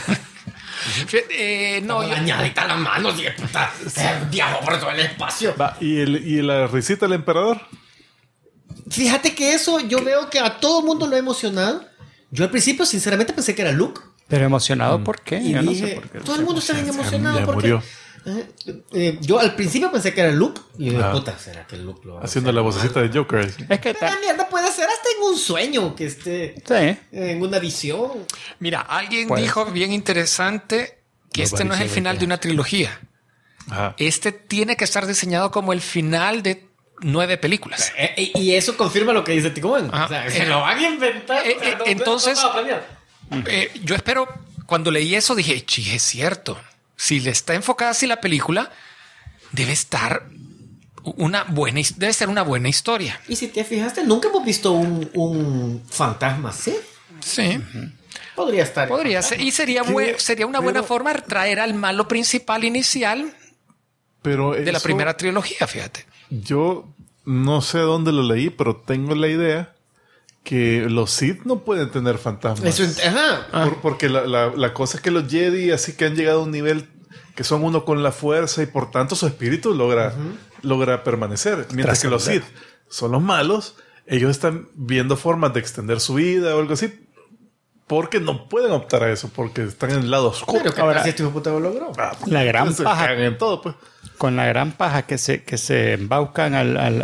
No, yo... Bañadita la mano, tío, puta. Viajó por todo el espacio. Va, ¿y la risita del emperador? Fíjate que eso yo veo que a todo mundo lo ha emocionado. Yo al principio, sinceramente, pensé que era Luke. Pero emocionado, ¿por qué? Y Yo no dije, sé por qué. todo el mundo está bien emocionado Ya porque... murió. Yo al principio pensé que era Luke. Y dije, Ah. puta, ¿será que Luke lo va a Haciendo hacer la mal? vocecita de Joker. Es que... La mierda puede ser hasta en un sueño que esté Sí. en una visión. Mira, alguien Pues- dijo bien interesante que No este no es el parece final que- de una trilogía. Ajá. Este tiene que estar diseñado como el final de 9 películas. Y eso confirma lo que dice Ticomán. Ajá. O sea, se lo van a inventar. O sea, entonces- no estaba planeado. Yo espero, cuando leí eso, dije, chije, es cierto. Si le está enfocada así la película, debe estar debe ser una buena historia. Y si te fijaste, nunca hemos visto un fantasma así. Sí, Podría estar. podría ser. Y sería, sería una buena forma de traer al malo principal inicial Pero de la eso- primera trilogía, fíjate. Yo no sé dónde lo leí, pero tengo la idea que los Sith no pueden tener fantasmas. Eso, ajá. Porque la cosa es que los Jedi así que han llegado a un nivel que son uno con la fuerza y por tanto su espíritu logra permanecer. Mientras que los Sith son los malos, ellos están viendo formas de extender su vida o algo así porque no pueden optar a eso, porque están en el lado oscuro. Pero que Ahora- si este hijo de puta lo logró. La gran Entonces, paja. cagan en todo, pues. Con la gran paja que se embaucan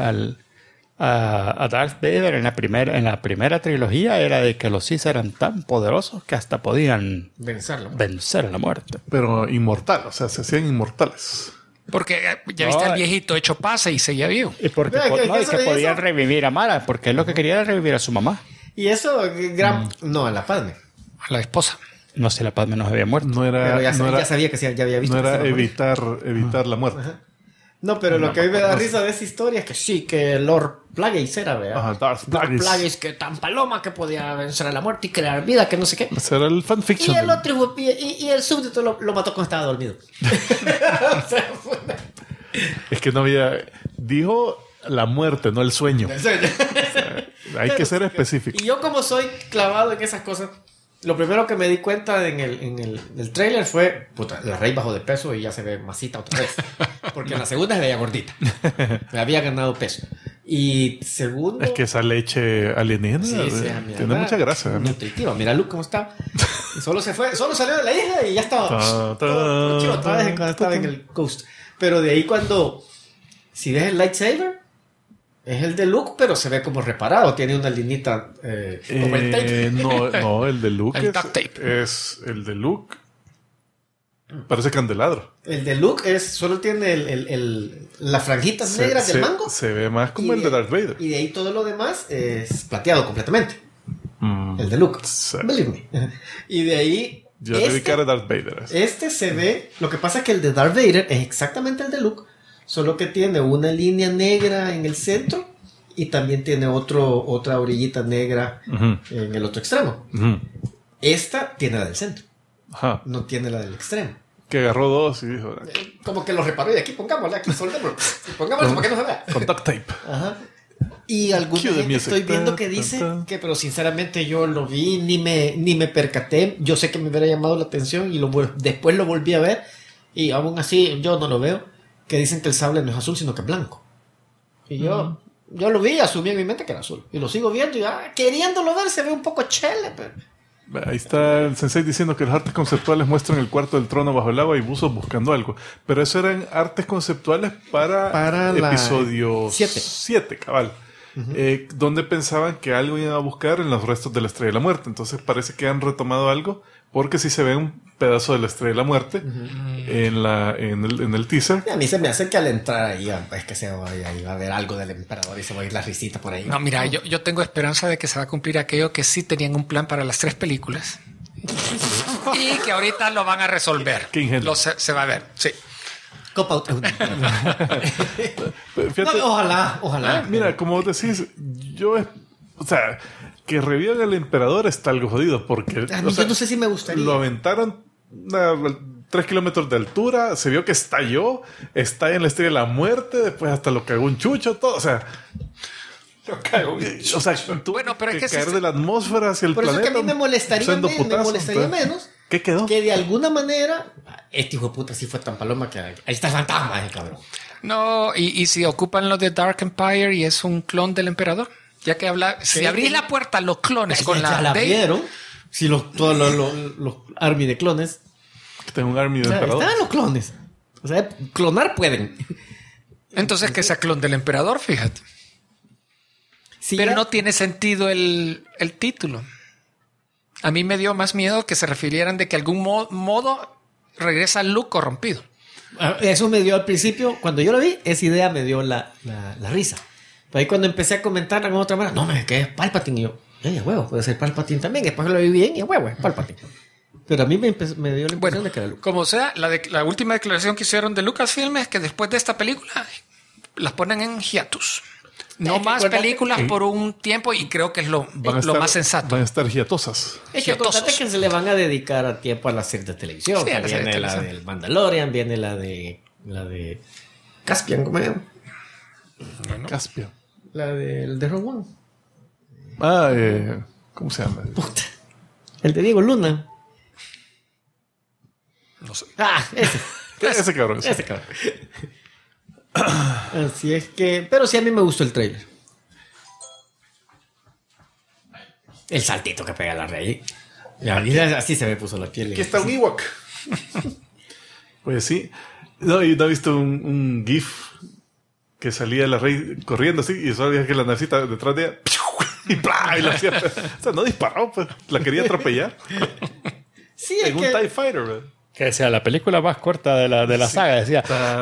a Darth Vader en la primera trilogía era de que los Sith eran tan poderosos que hasta podían Vencerlo. vencer a la muerte. Pero inmortal, o sea, se hacían inmortales. Porque ya viste No, al viejito hecho pasa y seguía vivo. Y porque Vea, y eso que de podían eso- revivir a Mara, porque él lo que quería era revivir a su mamá. Y eso, no, a la Padme. A la esposa. No sé, la Padme no se había muerto. No era, Pero ya no era, sabía que sí, ya había visto. no que se era iba a morir. evitar la muerte. No, pero lo que a mí me da risa de esa historia es que sí, que Lord Plagueis era, ¿verdad? Ajá, Darth Lord Plagueis. Plagueis, que tan paloma que podía vencer a la muerte y crear vida, que no sé qué. Ese era el fanfiction. Y el otro, y el súbdito lo mató cuando estaba dormido. O sea, fue una- Es que no había... Dijo la muerte, no el sueño. Hay que ser específico. Y yo como soy clavado en esas cosas, lo primero que me di cuenta en el trailer fue, puta, la Rey bajó de peso y ya se ve masita otra vez. Porque en la segunda se veía gordita. Me había ganado peso. Y segundo... Es que esa leche alienígena tiene mucha grasa. ¿no? Nutritiva. Mira Luke cómo está. Y solo salió de la isla y ya estaba todo chido otra vez cuando estaba en el coast. Pero de ahí si ves el lightsaber, es el de Luke, pero se ve como reparado. Tiene una linita como el tape. No, el de Luke El es, duct tape. es el de Luke. Parece candelabro. El de Luke solo tiene las franjitas negras del mango. Se ve más como el de Darth Vader. Y de ahí todo lo demás es plateado completamente. Mm. El de Luke. Sí. Believe me. Y de ahí... Yo le vi cara a Darth Vader. Este se ve... Lo que pasa es que el de Darth Vader es exactamente el de Luke, solo que tiene una línea negra en el centro y también tiene otra orillita negra Ujú, en el otro extremo. ujú. Esta tiene la del centro, Ajá. no tiene la del extremo. Que agarró dos y dijo... Como que lo reparó y de aquí pongámosle, aquí soldémoslo. Pongámoslo para que no se vea. Con duct tape. Ajá. Y alguna Cue de gente music. estoy viendo que dice que, pero sinceramente yo lo vi, ni me percaté. Yo sé que me hubiera llamado la atención y después lo volví a ver y aún así yo no lo veo. Que dicen que el sable no es azul, sino que es blanco. Y yo lo vi y asumí en mi mente que era azul. Y lo sigo viendo y queriéndolo ver se ve un poco chele, pero... Ahí está el sensei diciendo que los artes conceptuales muestran el cuarto del trono bajo el agua y buzos buscando algo. Pero eso eran artes conceptuales para episodio 7, cabal. Donde pensaban que algo iban a buscar en los restos de la Estrella de la Muerte. Entonces parece que han retomado algo, porque sí se ve un pedazo de la Estrella de la Muerte en el teaser. A mí se me hace que al entrar ahí es que se va a ver algo del emperador y se va a ir la risita por ahí. No, mira, yo tengo esperanza de que se va a cumplir aquello que sí tenían un plan para las 3 películas y que ahorita lo van a resolver. Qué ingenio. Se va a ver, sí. Cop out. Fíjate, No, ojalá. Mira, como vos decís, o sea, que revivan al emperador está algo jodido, porque A mí yo no sé si me gustaría. lo aventaron a 3 kilómetros de altura, se vio que estalló, está en la Estrella de la Muerte, después hasta lo cagó un chucho, todo, o sea... O sea, Bueno, pero es que caer de la atmósfera hacia el Por eso planeta. es que a mí me molestaría entonces, menos ¿qué quedó? que de alguna manera este hijo de puta sí fue tan paloma que ahí está el fantasma ese cabrón. No, y si ocupan lo de Dark Empire y es un clon del emperador, ya que si abrís la puerta a los clones con ya la vieron. Si todos los army de clones. Tengo un army de emperador. Están los clones. O sea, clonar pueden. Entonces que sea clon del emperador, fíjate. Sí, Pero no tiene sentido el título. A mí me dio más miedo que se refirieran de que algún modo regresa Luke corrompido. Eso me dio al principio, cuando yo lo vi, esa idea me dio la risa. Pero ahí cuando empecé a comentar en otra manera, no, que es Palpatine. Y yo, a huevo, puede ser Palpatine también. Y después lo vi bien y a huevo, es Palpatine. Pero a mí me dio la impresión de que era Luke. Como sea, la última declaración que hicieron de Lucasfilm es que después de esta película las ponen en hiatus. No más películas por un tiempo y creo que es lo más sensato. Van a estar hiatosas. Es que acuérdate que se le van a dedicar a tiempo a las series de televisión. Sí, que viene la del Mandalorian, viene la de Caspian, ¿cómo se llama? Caspia. La del de Rogue One. ¿Cómo se llama? Puta. El de Diego Luna. No sé. Ese cabrón. Ese cabrón. Así es que... Pero sí, a mí me gustó el trailer. El saltito que pega la rey. Así se me puso la piel. Aquí está un Ewok. Pues sí. No, y no he visto un GIF que salía la rey corriendo así y solo veía que la navecita detrás de ella y ¡plá! Y la hacía. O sea, no disparó, pues. La quería atropellar. Sí, es en un que... TIE Fighter, ¿verdad? Que decía, la película más corta de la saga, decía.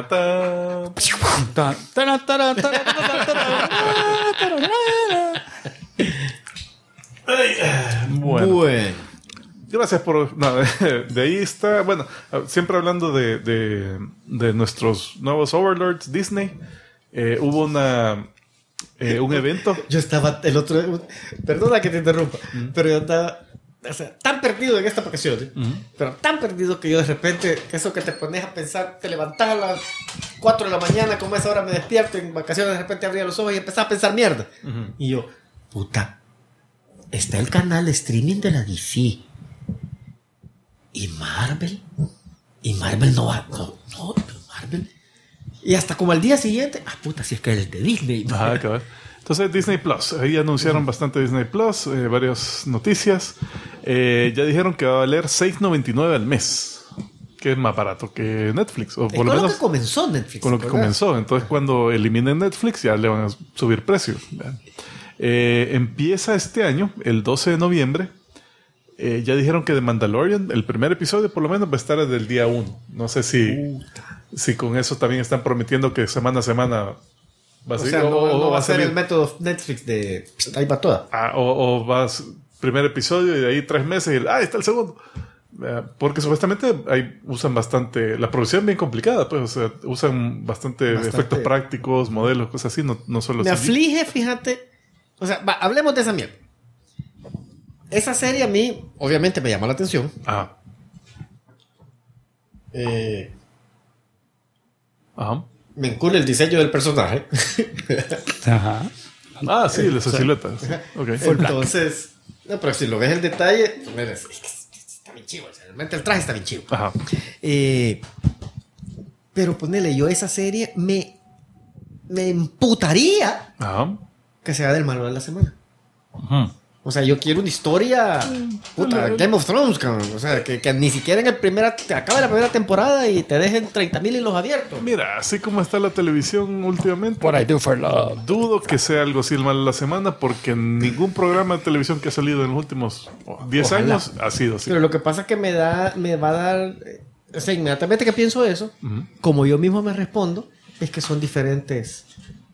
Bueno. Gracias por... No, de ahí está... Bueno, siempre hablando de nuestros nuevos overlords, Disney. Hubo un evento. Yo estaba el otro... Perdona que te interrumpa, pero yo estaba... O sea, tan perdido en esta ocasión, pero tan perdido que yo de repente, eso que te pones a pensar, te levantás a las 4 de la mañana, como a esa hora me despierto, en vacaciones de repente abría los ojos y empezaba a pensar mierda. Y yo, puta, está el canal de streaming de la DC. ¿Y Marvel? ¿Y Marvel no va? No, Marvel. Y hasta como al día siguiente, puta, si es que es el de Disney. Ajá, cabrón. Entonces Disney Plus, ahí anunciaron bastante Disney Plus, varias noticias. Ya dijeron que va a valer $6.99 al mes, que es más barato que Netflix. O por lo menos que comenzó Netflix. con lo que comenzó. Entonces cuando eliminen Netflix ya le van a subir precio. Empieza este año, el 12 de noviembre. Ya dijeron que The Mandalorian, el primer episodio por lo menos va a estar desde el día 1. No sé si con eso también están prometiendo que semana a semana... O sea, no va a ser el método Netflix de ahí va toda. O vas primer episodio y de ahí 3 meses y ahí está el segundo. Porque supuestamente ahí usan bastante... La producción es bien complicada, pues. O sea, usan bastante efectos prácticos, modelos, cosas así. No solo... Me aflige, fíjate. O sea, hablemos de esa mierda. Esa serie a mí, obviamente, me llamó la atención. Ajá. me encula el diseño del personaje. Ajá. Ah, sí, las siluetas. Ok. Entonces, no, pero si lo ves en detalle, mira, es que está bien chivo. Realmente el traje está bien chivo. Ajá. Pero ponele, yo esa serie me emputaría Ajá. que sea del malo de la semana. Ujú. O sea, yo quiero una historia puta, Game of Thrones, cabrón. O sea, que ni siquiera te acabe la primera temporada y te dejen 30,000 hilos abiertos. Mira, así como está la televisión últimamente, What I do for love. dudo que sea algo así el mal de la semana, porque ningún programa de televisión que ha salido en los últimos 10 Ojalá. años ha sido así. Pero lo que pasa es que me va a dar... O sea, inmediatamente que pienso eso, como yo mismo me respondo, es que son diferentes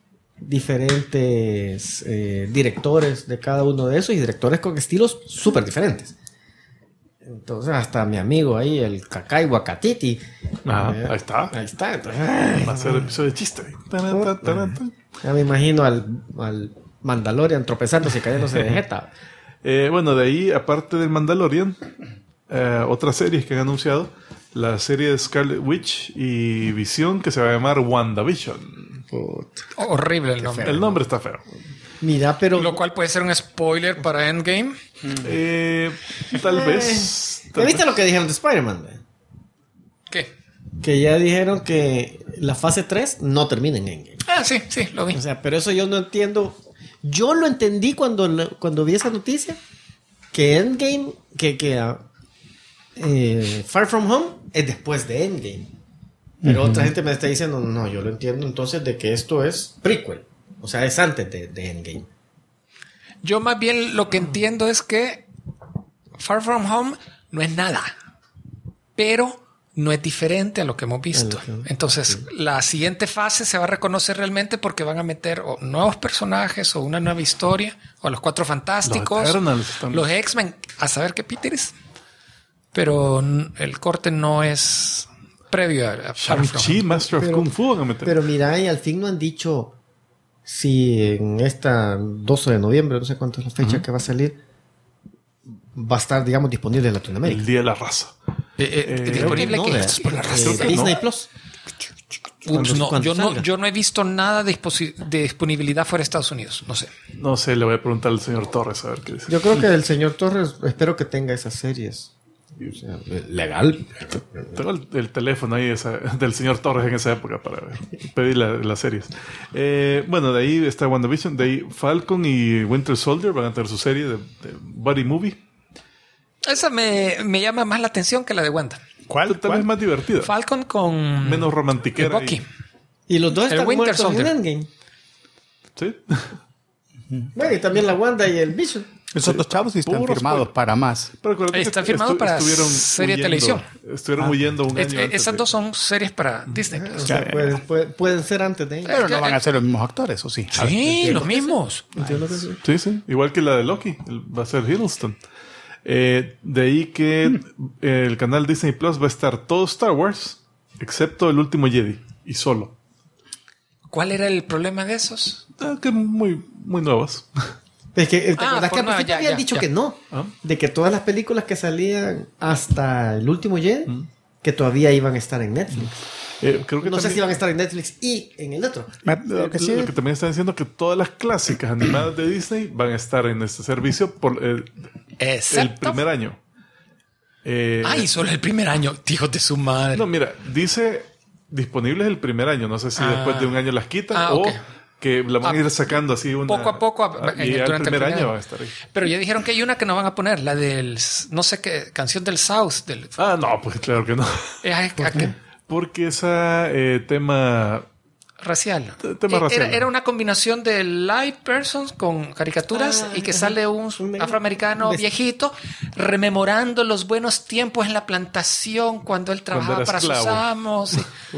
directores de cada uno de esos y directores con estilos súper diferentes. Entonces, hasta mi amigo ahí, el Kakai Wakatiti. Ajá, ahí está. Ahí está. Entonces, Va a ser episodio de chiste. Taran, tan, taran, tan. ya me imagino al Mandalorian tropezándose y cayéndose de jeta. Bueno, de ahí, aparte del Mandalorian, otras series que han anunciado, la serie de Scarlet Witch y Visión, que se va a llamar WandaVision. Horrible el nombre. El nombre está feo. Mira, pero... Lo cual puede ser un spoiler para Endgame. Tal vez. ¿Ya viste lo que dijeron de Spider-Man? ¿Qué? Que ya dijeron que la fase 3 no termina en Endgame. Ah, sí, lo vi. O sea, pero eso yo no entiendo. Yo lo entendí cuando vi esa noticia. Que Endgame, Far From Home es después de Endgame. Pero otra gente me está diciendo, no, yo lo entiendo entonces de que esto es prequel. O sea, es antes de Endgame. Yo más bien lo que entiendo es que Far From Home no es nada, pero no es diferente a lo que hemos visto. Entonces, la siguiente fase se va a reconocer realmente porque van a meter o nuevos personajes o una nueva historia, o a los Cuatro Fantásticos, Los Eternals están- los X-Men, a saber qué Peter es. Pero el corte no es previo a Far From Shang-Chi, Home. Master of Kung Fu van a meter. Pero mira, y al fin no han dicho si en esta 12 de noviembre, no sé cuánto es la fecha que va a salir, va a estar, digamos, disponible en Latinoamérica. El Día de la Raza. Disponible No, aquí. de- Esto es por la de razón. que Disney no. Plus. Ups, no, cuando salga. yo no he visto nada de disponibilidad fuera de Estados Unidos. No sé. No sé, le voy a preguntar al señor Torres a ver qué dice. Yo creo que el señor Torres, espero que tenga esas series. O sea, legal. Tengo el teléfono ahí del señor Torres en esa época para pedir las series. Bueno, de ahí está WandaVision. De ahí Falcon y Winter Soldier van a tener su serie de Buddy Movie. Esa me llama más la atención que la de Wanda. Tal vez más divertida. Falcon con Menos romantiquera. Bucky. Y los dos El están Winter muertos en Soldier. Endgame. Sí. Bueno, y también la Wanda y el Vision. Esos dos chavos sí están Puro firmados spoiler. para más. Pero acuérdate que Está firmado para serie de televisión. Estuvieron huyendo un año antes Esas de- dos son series para Disney Plus. O sea, pueden ser antes de Pero no van a ser los mismos actores, ¿o sí? Sí, los mismos. Entiendo que sí. Sí, sí. Igual que la de Loki. Va a ser Hiddleston. De ahí que el canal Disney Plus va a estar todo Star Wars, excepto El Último Jedi. Y solo. ¿Cuál era el problema de esos? Que muy, muy nuevas. Es que, ¿te acuerdas por que al nueva, principio habían dicho ya. que no? ¿Ah? De que todas las películas que salían hasta El Último Jedi, que todavía iban a estar en Netflix. Creo que No sé también- si van a estar en Netflix y en el otro. Lo que sí, Lo que también están diciendo que todas las clásicas animadas de Disney van a estar en este servicio por el Excepto. primer año. Ay, solo el primer año. Hijos de su madre. No, mira, dice disponibles el primer año. No sé si después de un año las quitan ok. o que la van a ir sacando así una, Poco a poco, y al durante el primer primer año año. van a estar ahí. Pero ya dijeron que hay una que no van a poner, la del, no sé qué, canción del South. Ah, no, pues claro que no. Porque esa tema... Racial. Tema racial. Era una combinación de live persons con caricaturas y que sale un afroamericano viejito rememorando los buenos tiempos en la plantación cuando él trabajaba era para sus esclavo. amos.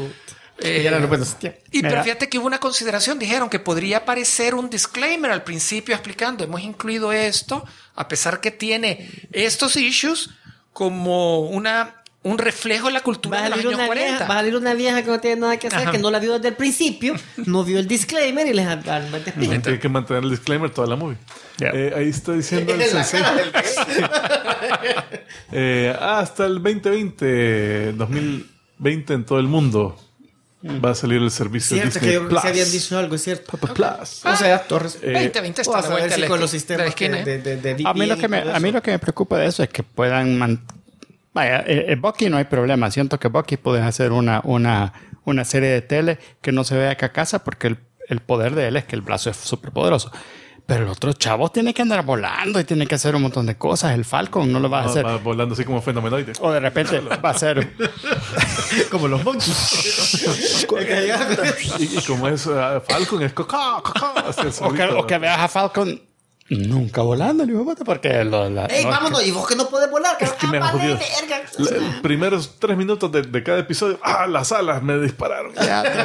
Mira. Pero fíjate que hubo una consideración, dijeron que podría aparecer un disclaimer al principio explicando, hemos incluido esto, a pesar que tiene estos issues como un reflejo de la cultura de los años 40. Va a salir una vieja que no tiene nada que hacer, Ajá. que no la vio desde el principio, no vio el disclaimer y les explica. Tiene que mantener el disclaimer toda la movie. Ya. Ahí está diciendo el En la sensei. cara del Hasta el 2020, 20 en todo el mundo, va a salir el servicio Cierto que Disney yo creo que Plus. se habían dicho algo, es cierto. Plus. O sea, Torres. 20 está Vamos de a ver vuelta si a con la los sistemas esquina. de A mí, lo que me preocupa de eso es que puedan... Vaya, Bucky no hay problema. Siento que Bucky puede hacer una serie de tele que no se vea casa porque el poder de él es que el brazo es súper poderoso. Pero el otro chavo tiene que andar volando y tiene que hacer un montón de cosas. El Falcon no lo va a hacer. Va volando así como fenomenoide. O de repente va a ser... como los monkeys. Y como es Falcon, es coca, así el o que veas a Falcon nunca volando, ni porque ¡Ey, no, vámonos! ¿Y vos que no podés volar? Es que me ha jodido. Los primeros 3 minutos de cada episodio, las alas me dispararon.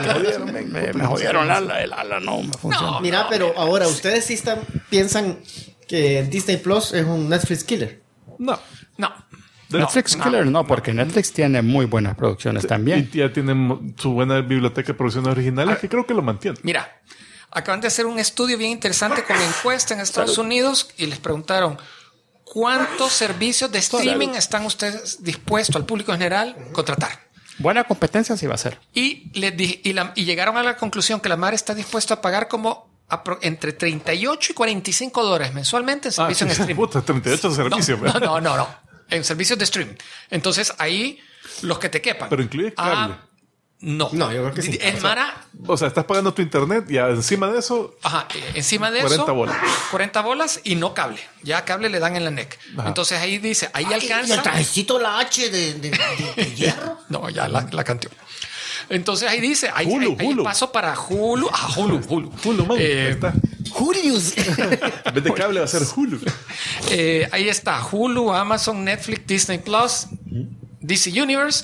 me jodieron el ala, no me funciona. Mira, pero ahora, ¿ustedes sí piensan que Disney Plus es un Netflix killer? No. Netflix Killer no, porque Netflix tiene muy buenas producciones también. Y ya tienen su buena biblioteca de producciones originales que creo que lo mantiene. Mira, acaban de hacer un estudio bien interesante con encuesta en Estados Unidos y les preguntaron ¿cuántos servicios de streaming están ustedes dispuestos al público en general contratar? Buena competencia sí va a ser. Y llegaron a la conclusión que la madre está dispuesta a pagar como entre $38 y $45 mensualmente en servicios en streaming. Puta, 38 servicios. No. En servicios de streaming. Entonces ahí los que te quepan. Pero incluye cable. No, yo creo que sí. Es Mara. O sea, estás pagando tu internet y encima de eso... Ajá, encima de 40 eso... bolas. 40 bolas y no cable. Ya cable le dan en la neck. Ajá. Entonces ahí dice, ahí ¿Y alcanza... el trajecito la H de hierro? No, ya la canteó. Entonces ahí dice, ahí Hulu. paso para Hulu. Hulu, man. Ahí está. Julius. En vez de cable va a ser Hulu. Ahí está Hulu, Amazon, Netflix, Disney Plus, DC Universe.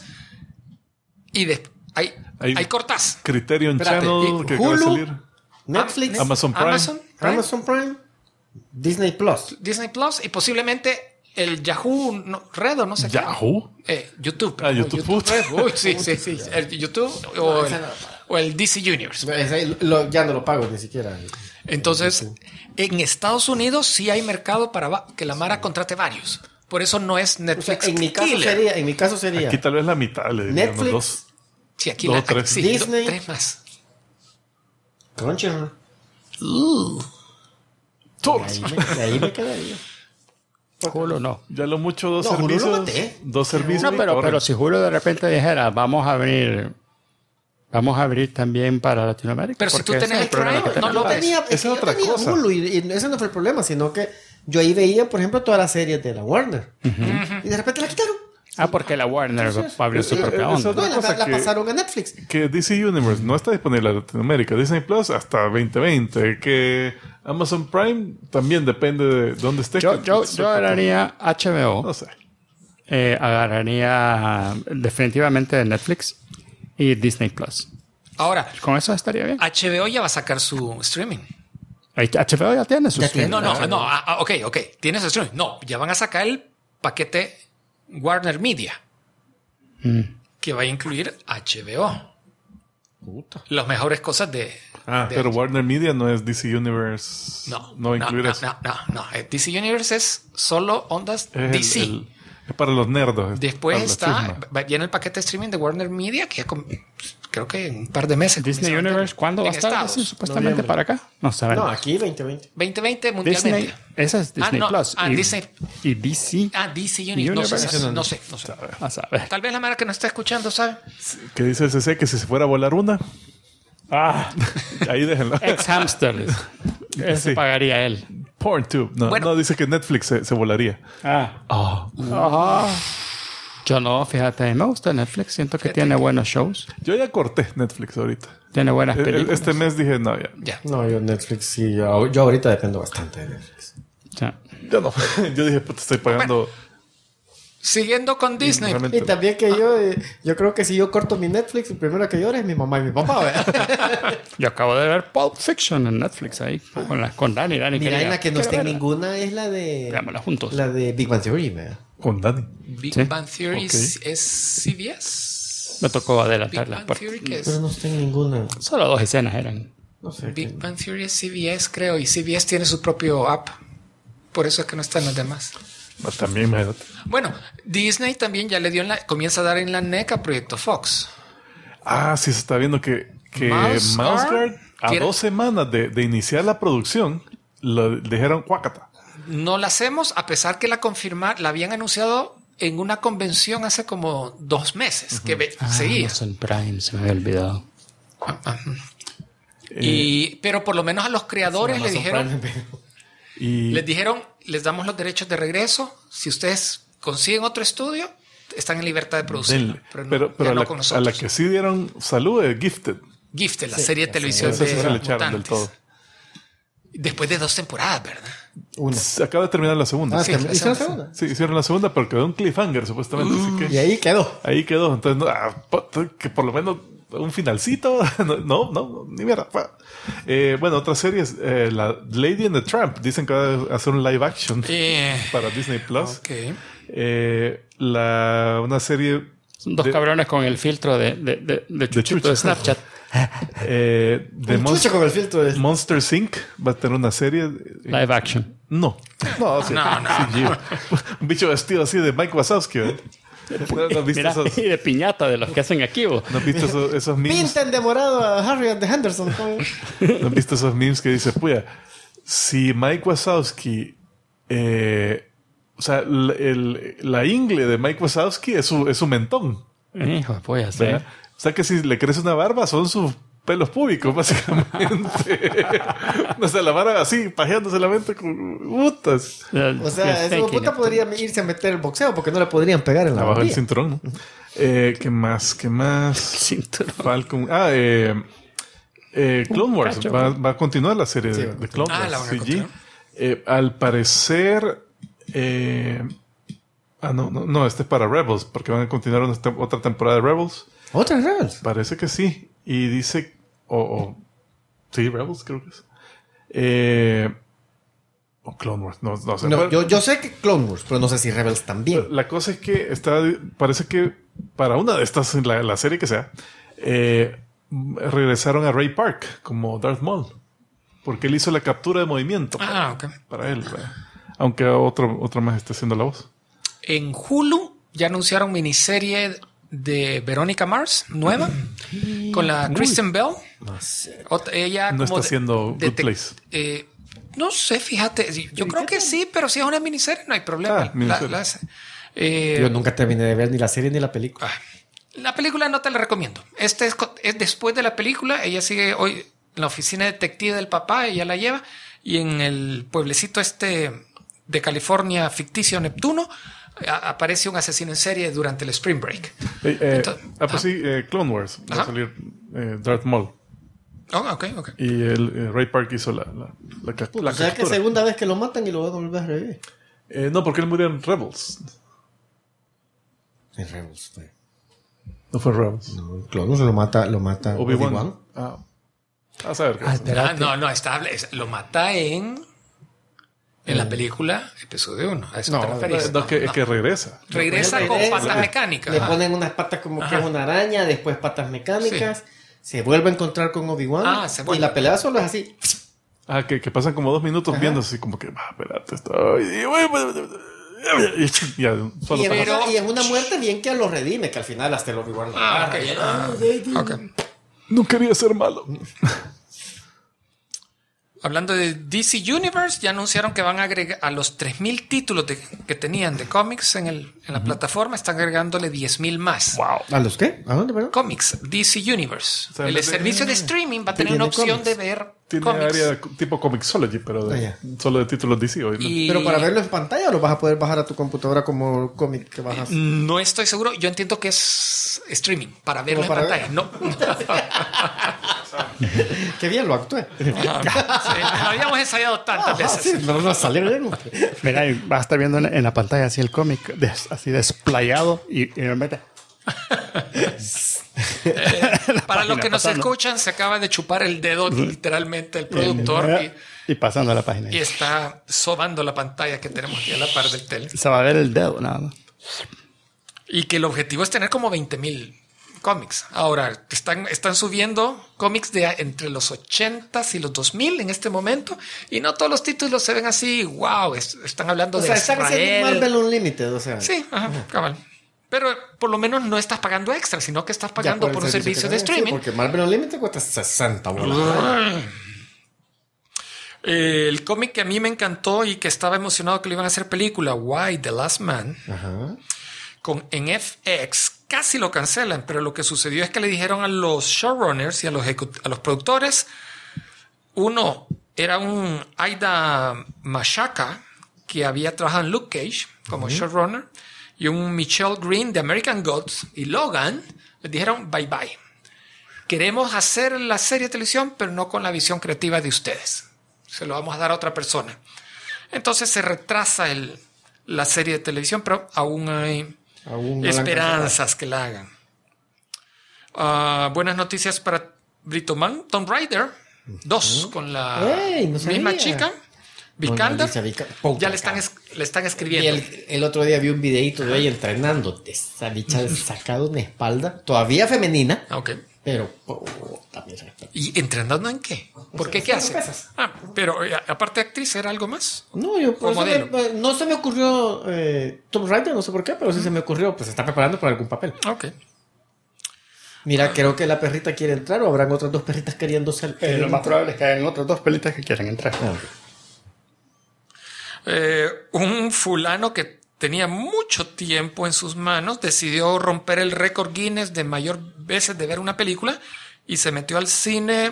Y ahí cortas. Criterion Espérate, Channel, que va a Hulu, salir. Netflix, Amazon Prime. Amazon Prime, Disney Plus. Disney Plus y posiblemente el Yahoo Red o no sé ¿Yahoo? qué. YouTube. YouTube. Red. Uy, sí. El YouTube o el DC Universe. Ya no lo pago ni siquiera. Entonces, en Estados Unidos sí hay mercado para que la Mara contrate varios. Por eso no es O sea, Netflix. en mi caso sería Aquí tal vez la mitad le diría, Netflix, dos. Sí, aquí Dos, tres. sí, Disney. 3 más. Crunchyroll. Todos. Ahí me quedaría. Hulu no. Ya lo mucho dos No, Hulu lo servicios. maté. Dos servicios. No, y pero torrent. si Hulu de repente dijera, vamos a abrir también para Latinoamérica. Pero si porque tú ese tenés es el problema Prime, que no tenemos. lo ves. Esa es otra cosa. Hulu y ese no fue el problema, sino que yo ahí veía, por ejemplo, todas las series de la Warner. Y de repente la quitaron. Porque la Warner va a abrir su propia eso- onda. Otra No, cosa la que- pasaron a Netflix. Que DC Universe no está disponible en Latinoamérica. Disney Plus hasta 2020. Que Amazon Prime también depende de dónde esté. Yo agarraría HBO. No sé. Agarraría definitivamente Netflix y Disney Plus. Ahora, Con eso estaría bien. HBO ya va a sacar su streaming. HBO ya tiene su Ya streaming. No. Ok. Tienes el streaming. No, ya van a sacar el paquete Warner Media. Que va a incluir HBO. Las mejores cosas de Pero Warner Media no es DC Universe. No va a incluir eso. No. DC Universe es solo ondas Es DC. es para los nerdos. Después para la firma. viene el paquete de streaming de Warner Media, que ya creo que en un par de meses. Disney comienza a Universe, vender ¿cuándo va a en estar? Estados. Sí, supuestamente Noviembre. para acá. No saben. No, aquí 2020. 2020 Disney, mundialmente. esa es Disney no, Plus. Disney. Y DC. DC Universe. No sé. A saber. Tal vez la marca que nos está escuchando sabe. Que dice el CC que si se fuera a volar una, ahí déjenlo. Ex hamster. Ese Sí. pagaría él. PornTube. No, Bueno. no, dice que Netflix se volaría. Yo no, fíjate, a mí me gusta Netflix. Siento que tiene buenos shows. Yo ya corté Netflix ahorita. Tiene buenas películas. Este mes dije, no, ya. Ya. No, yo Netflix sí. Yo ahorita dependo bastante de Netflix. O sea, Yo no. Yo dije, puta, estoy pagando. Siguiendo con Disney. realmente- Y también que yo creo que si yo corto mi Netflix, el primero que llora es mi mamá y mi papá, ¿verdad? yo acabo de ver Pulp Fiction en Netflix ahí. Con Dani. Dani Mira, quería- en la que no quiero está en verla. ninguna es la de... Veámosla juntos. La de Big Bang Theory, ¿verdad? Con Dani. Big Sí. Bang Theory Ok. es CBS. Me tocó Big adelantarla. Bang porque Theory que es. Pero no está en ninguna. solo 2 escenas eran. No sé. Big Bang Theory es CBS, creo. Y CBS tiene su propio app. Por eso es que no están las demás. También, imagínate. Bueno, Disney también ya le dio comienza a dar en la NEC a Proyecto Fox. Ah, sí, se está viendo que Mouse Guard, a quiere- 2 semanas de iniciar la producción, lo dijeron cuácata. No la hacemos, a pesar que la habían anunciado en una convención hace como 2 meses, que seguía. Amazon Prime, se me había olvidado. Pero por lo menos a los creadores les dijeron, les damos los derechos de regreso. Si ustedes consiguen otro estudio, están en libertad de producir. Pero con a nosotros. la que sí dieron salud es Gifted. Gifted, la serie de televisión Esa de sí se le echaron del mutantes. todo. Después de 2 temporadas, ¿verdad? Una. Se acaba de terminar la segunda. Sí, ¿Hicieron la la segunda? Sí, hicieron la segunda, pero quedó un cliffhanger, supuestamente. Así Y que ahí quedó. ahí quedó. Entonces, que por lo menos un finalcito. No, ni mierda. Bueno, otra serie es la Lady and the Tramp. Dicen que va a hacer un live action para Disney Plus. Ok. Una serie Son dos cabrones con el filtro de chuchito chucho. de Snapchat. de Un chucho con el filtro de... Monster Inc. va a tener una serie. Live action. No, sí, un bicho vestido así de Mike Wazowski. ¿Eh? ¿No has visto Mira, esos, y de piñata de los que hacen aquí, vos. ¿no has visto esos memes? Pinten de morado a Harriet de Henderson. ¿No has visto esos memes que dice, puya, si Mike Wazowski, o sea, la ingle de Mike Wazowski es su mentón, Hijo, pues así. ¿verdad? O sea que si le crece una barba son sus pelos públicos, básicamente. No se la barba así, pajeándose la mente con putas. O sea, ese puta podría irse a meter el boxeo porque no le podrían pegar en la Abajo del barbilla. cinturón, ¿no? ¿Qué más? Cinturón. Falcon. Clone Wars. cacho. Va a continuar la serie Sí, de Clone Wars. la van a CG. continuar. Al parecer. No, este es para Rebels, porque van a continuar otra temporada de Rebels. ¿Otras Rebels? Parece que sí. Y dice. Sí, Rebels, creo que es. O Clone Wars, no sé. No, Bueno, yo sé que Clone Wars, pero no sé si Rebels también. la cosa es que parece que para una de estas, la serie que sea, regresaron a Ray Park como Darth Maul. Porque él hizo la captura de movimiento Ok. para él. ¿verdad? Aunque otro más esté haciendo la voz. En Hulu ya anunciaron miniserie de Verónica Mars, nueva, con la Kristen Bell. No sé. Ella No como está haciendo Good Place. No sé, fíjate. Yo creo que sí, pero si es una miniserie no hay problema. Miniserie. Yo nunca terminé de ver ni la serie ni la película. La película no te la recomiendo. Es después de la película. Ella sigue hoy en la oficina detective del papá. Ella la lleva. Y en el pueblecito de California ficticio Neptuno aparece un asesino en serie durante el Spring Break. Pues sí, Clone Wars. Va a Ajá. salir Darth Maul. Ok. Y Ray Park hizo la O sea que captura. segunda vez que lo matan y lo van a volver a revivir. No, porque él murió en Rebels. En Rebels fue. No fue Rebels. No, Clone Wars lo mata Obi-Wan. A saber qué pasa. No, lo mata en la película episodio 1. A eso te referís. No, es que regresa. Regresa con patas mecánicas. Le Ajá. ponen unas patas como que es una araña, después patas mecánicas. Se vuelve a encontrar con Obi-Wan. se vuelve. Y la pelea solo es así. Que pasan como 2 minutos viendo así como que, espérate, ya, solo Y, pasa. y es una muerte bien que lo redime, que al final hasta el Obi-Wan lo agarra. Ok. No quería ser malo. Hablando de DC Universe, ya anunciaron que van a agregar a los 3,000 títulos que tenían de cómics en la plataforma, están agregándole 10,000 más. Wow. ¿A los qué? ¿A dónde, perdón? Cómics, DC Universe. O sea, El servicio de streaming va a tener tiene una opción cómics. de ver Tiene cómics. área tipo Comixology, pero solo de títulos DC, obviamente. Y Pero para verlo en pantalla, ¿o lo vas a poder bajar a tu computadora como cómic que bajas? no estoy seguro. Yo entiendo que es streaming para verlo en para pantalla. ver. No. Qué bien lo actué. Sí, lo habíamos ensayado tantas veces. Sí, no salió bien. Mira, y vas a estar viendo en la pantalla así el cómic, así desplayado y realmente. Para los que nos pasando. escuchan, se acaba de chupar el dedo literalmente el productor Y pasando a la página. y está sobando la pantalla que tenemos aquí a la par del tele. Se va a ver el dedo, nada más. Y que el objetivo es tener como 20,000 cómics. Ahora, están subiendo cómics de entre los 80s y los 2000 en este momento, y no todos los títulos se ven así, wow, están hablando de están haciendo Israel. Marvel Unlimited, o sea. Sí, cabal. Pero por lo menos no estás pagando extra, sino que estás pagando por un servicio de streaming. Sí, porque Marvel Unlimited cuesta 60 bolas. El cómic que a mí me encantó y que estaba emocionado que le iban a hacer película, Why the Last Man, en FX, casi lo cancelan, pero lo que sucedió es que le dijeron a los showrunners y a los productores, uno era un Aida Mashaka, que había trabajado en Luke Cage como showrunner, y un Michelle Green de American Gods y Logan, les dijeron bye bye. Queremos hacer la serie de televisión, pero no con la visión creativa de ustedes. Se lo vamos a dar a otra persona. Entonces se retrasa la serie de televisión, pero aún hay esperanzas que la hagan. Buenas noticias para Britoman. Tomb Raider 2 con la misma chica, Vikander. Ya le están escribiendo. Y el otro día vi un videito de ella entrenando. Esa bicha sacado una espalda, todavía femenina. Ok. Pero también. ¿Y entrenando en qué? ¿Por qué? ¿Qué hace? Pero aparte de actriz, ¿era algo más? No, no se me ocurrió Tomb Raider, no sé por qué, pero sí se me ocurrió, pues se está preparando para algún papel. Ok. Mira, creo que la perrita quiere entrar, o habrán otras dos perritas queriendo ser. Lo más probable es que hayan otras dos perritas que quieran entrar. Un fulano que tenía mucho tiempo en sus manos decidió romper el récord Guinness de mayor veces de ver una película y se metió al cine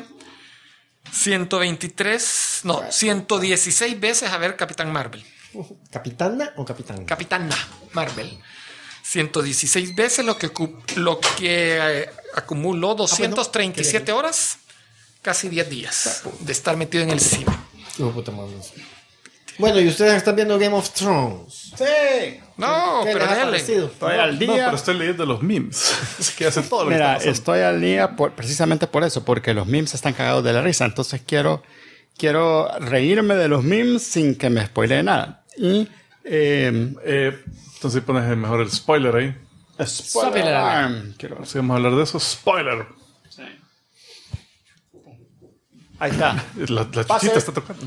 116 veces a ver Capitán Marvel. ¿Capitana o capitán? Capitana Marvel. 116 veces, lo que acumuló 237 horas, casi 10 días de estar metido en el cine. Bueno, y ustedes están viendo Game of Thrones. Sí. No, pero dale. Estoy al día. No, pero estoy leyendo los memes. Así que hacen todo lo que Mira, está pasando. estoy al día precisamente por eso, porque los memes están cagados de la risa. Entonces quiero reírme de los memes sin que me spoilee nada. Y Entonces pones mejor el spoiler ahí. spoiler alarm. Si vamos a hablar de eso, spoiler. Sí. Ahí está. La Pase. chichita está tocando.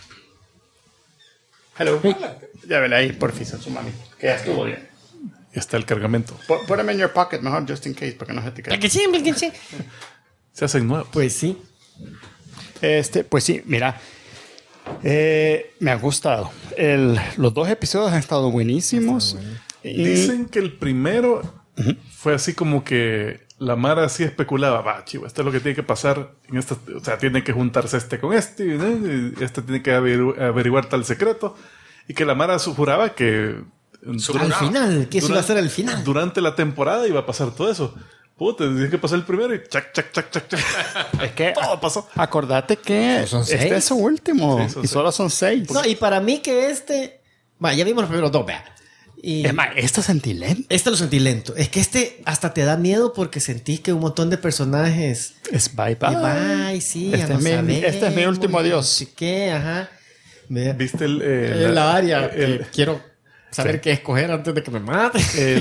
Hello. Llévele ahí, porfis, a su mami, que ya estuvo bien. Y está el cargamento. Poneme en your pocket mejor, just in case, porque no se te cae. Se hacen nuevos. Pues sí. Pues sí, mira. Me ha gustado. Los dos episodios han estado buenísimos. Dicen que el primero fue así como que la Mara así especulaba, va, chivo, esto es lo que tiene que pasar en esta, o sea, tiene que juntarse con este, ¿no? Y este tiene que averiguar tal secreto, y que la Mara juraba que Al final, que eso iba a ser el final. Durante la temporada iba a pasar todo eso. Puta, tiene que pasar el primero y chac. Es que todo pasó. Acordate que Son seis. este es su último Sí, son y seis. solo son 6. No, y para mí que bueno, ya vimos los primeros dos, vea. Y Es más, esto sentí lento. lo sentí lento. Es que hasta te da miedo porque sentís que un montón de personajes. Es bye bye. Bye, sí, Este es mi último adiós. Sí, ¿qué? Ajá. Vea. ¿Viste La área. el Quiero saber qué escoger antes de que me mate.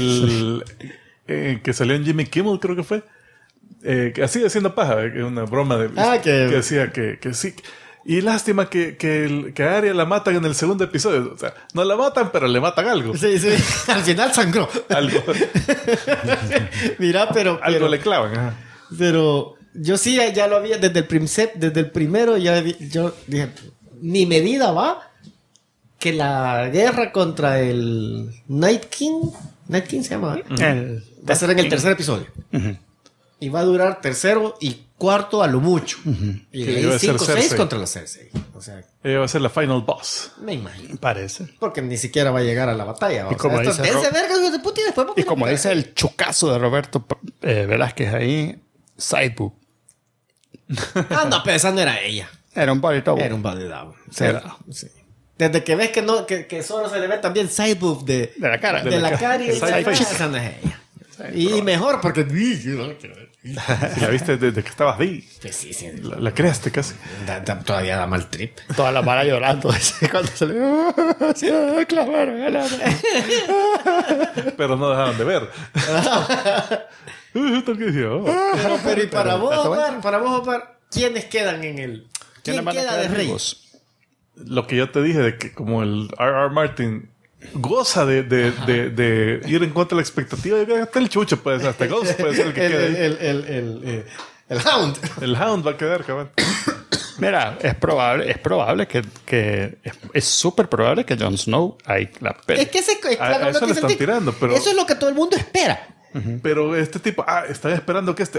que salió en Jimmy Kimmel, creo que fue? Que así haciendo paja, que una broma que decía que sí. Y lástima que a Arya la matan en el segundo episodio. O sea, no la matan, pero le matan algo. Sí. Al final sangró. Algo, Mira, algo le clavan. Ajá. Pero yo sí ya lo había desde el primero yo dije, mi medida va que la guerra contra el Night King se llama, va a ser en el tercer episodio. Y va a durar tercero y cuarto a lo mucho. Y Que de iba ahí a ser 5-6 Cersei. contra la Cersei. O sea, Ella va a ser la final boss. me imagino. Parece. Porque ni siquiera va a llegar a la batalla. Y como dice dense verga, hijos de puta, y después vamos a Y como pelear. dice el chucazo de Roberto Velázquez ahí, side boob. Ah, no, pero esa no era ella. Era un body double. Era un body double. Era. Sí. Desde que ves que solo se le ve también side boob de De la cara. de la cara y El side face. esa no es ella. Y mejor porque Si la viste desde que estabas ahí, sí. la creaste casi. Todavía da mal trip. Toda la vara llorando. Cuando se le... Sí, claro. Pero no dejaban de ver. Esto que decía, oh. Pero y para vos, Está bueno. Omar, ¿quiénes quedan en el... ¿Quién van a queda quedar de rey? vivos? Lo que yo te dije de que como el R.R. Martin goza de ir en contra de la expectativa, yo creo que hasta el chucho puede ser, hasta Ghost puede ser el que quede ahí. El Hound. El Hound va a quedar, cabrón. Mira, es probable que es súper probable que Jon Snow ahí la pele. Es que A eso le están tirando, pero... Eso es lo que todo el mundo espera. Pero este tipo, están esperando que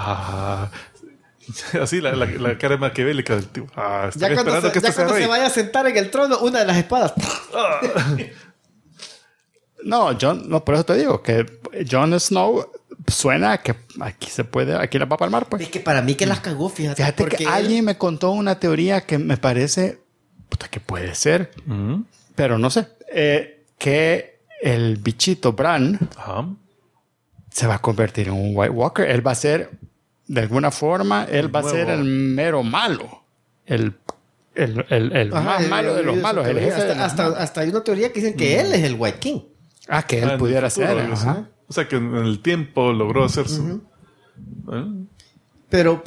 así la cara maquiavélica del tipo. Están Ya cuando, esperando que este sea se rey. vaya a sentar en el trono, una de las espadas. No, por eso te digo que Jon Snow suena a que aquí la va a palmar, pues. Es que para mí que las cagó, fíjate. Fíjate porque que alguien me contó una teoría que me parece que puede ser, pero no sé, que el bichito Bran Ajá. se va a convertir en un White Walker. Él va a ser, de alguna forma, él va a ser el mero malo. El más malo de los malos. El jefe de los malos. hasta hay una teoría que dicen que él es el White King. Que él En pudiera el futuro, ser. ¿sí? Ajá. O sea que en el tiempo logró hacer su... Pero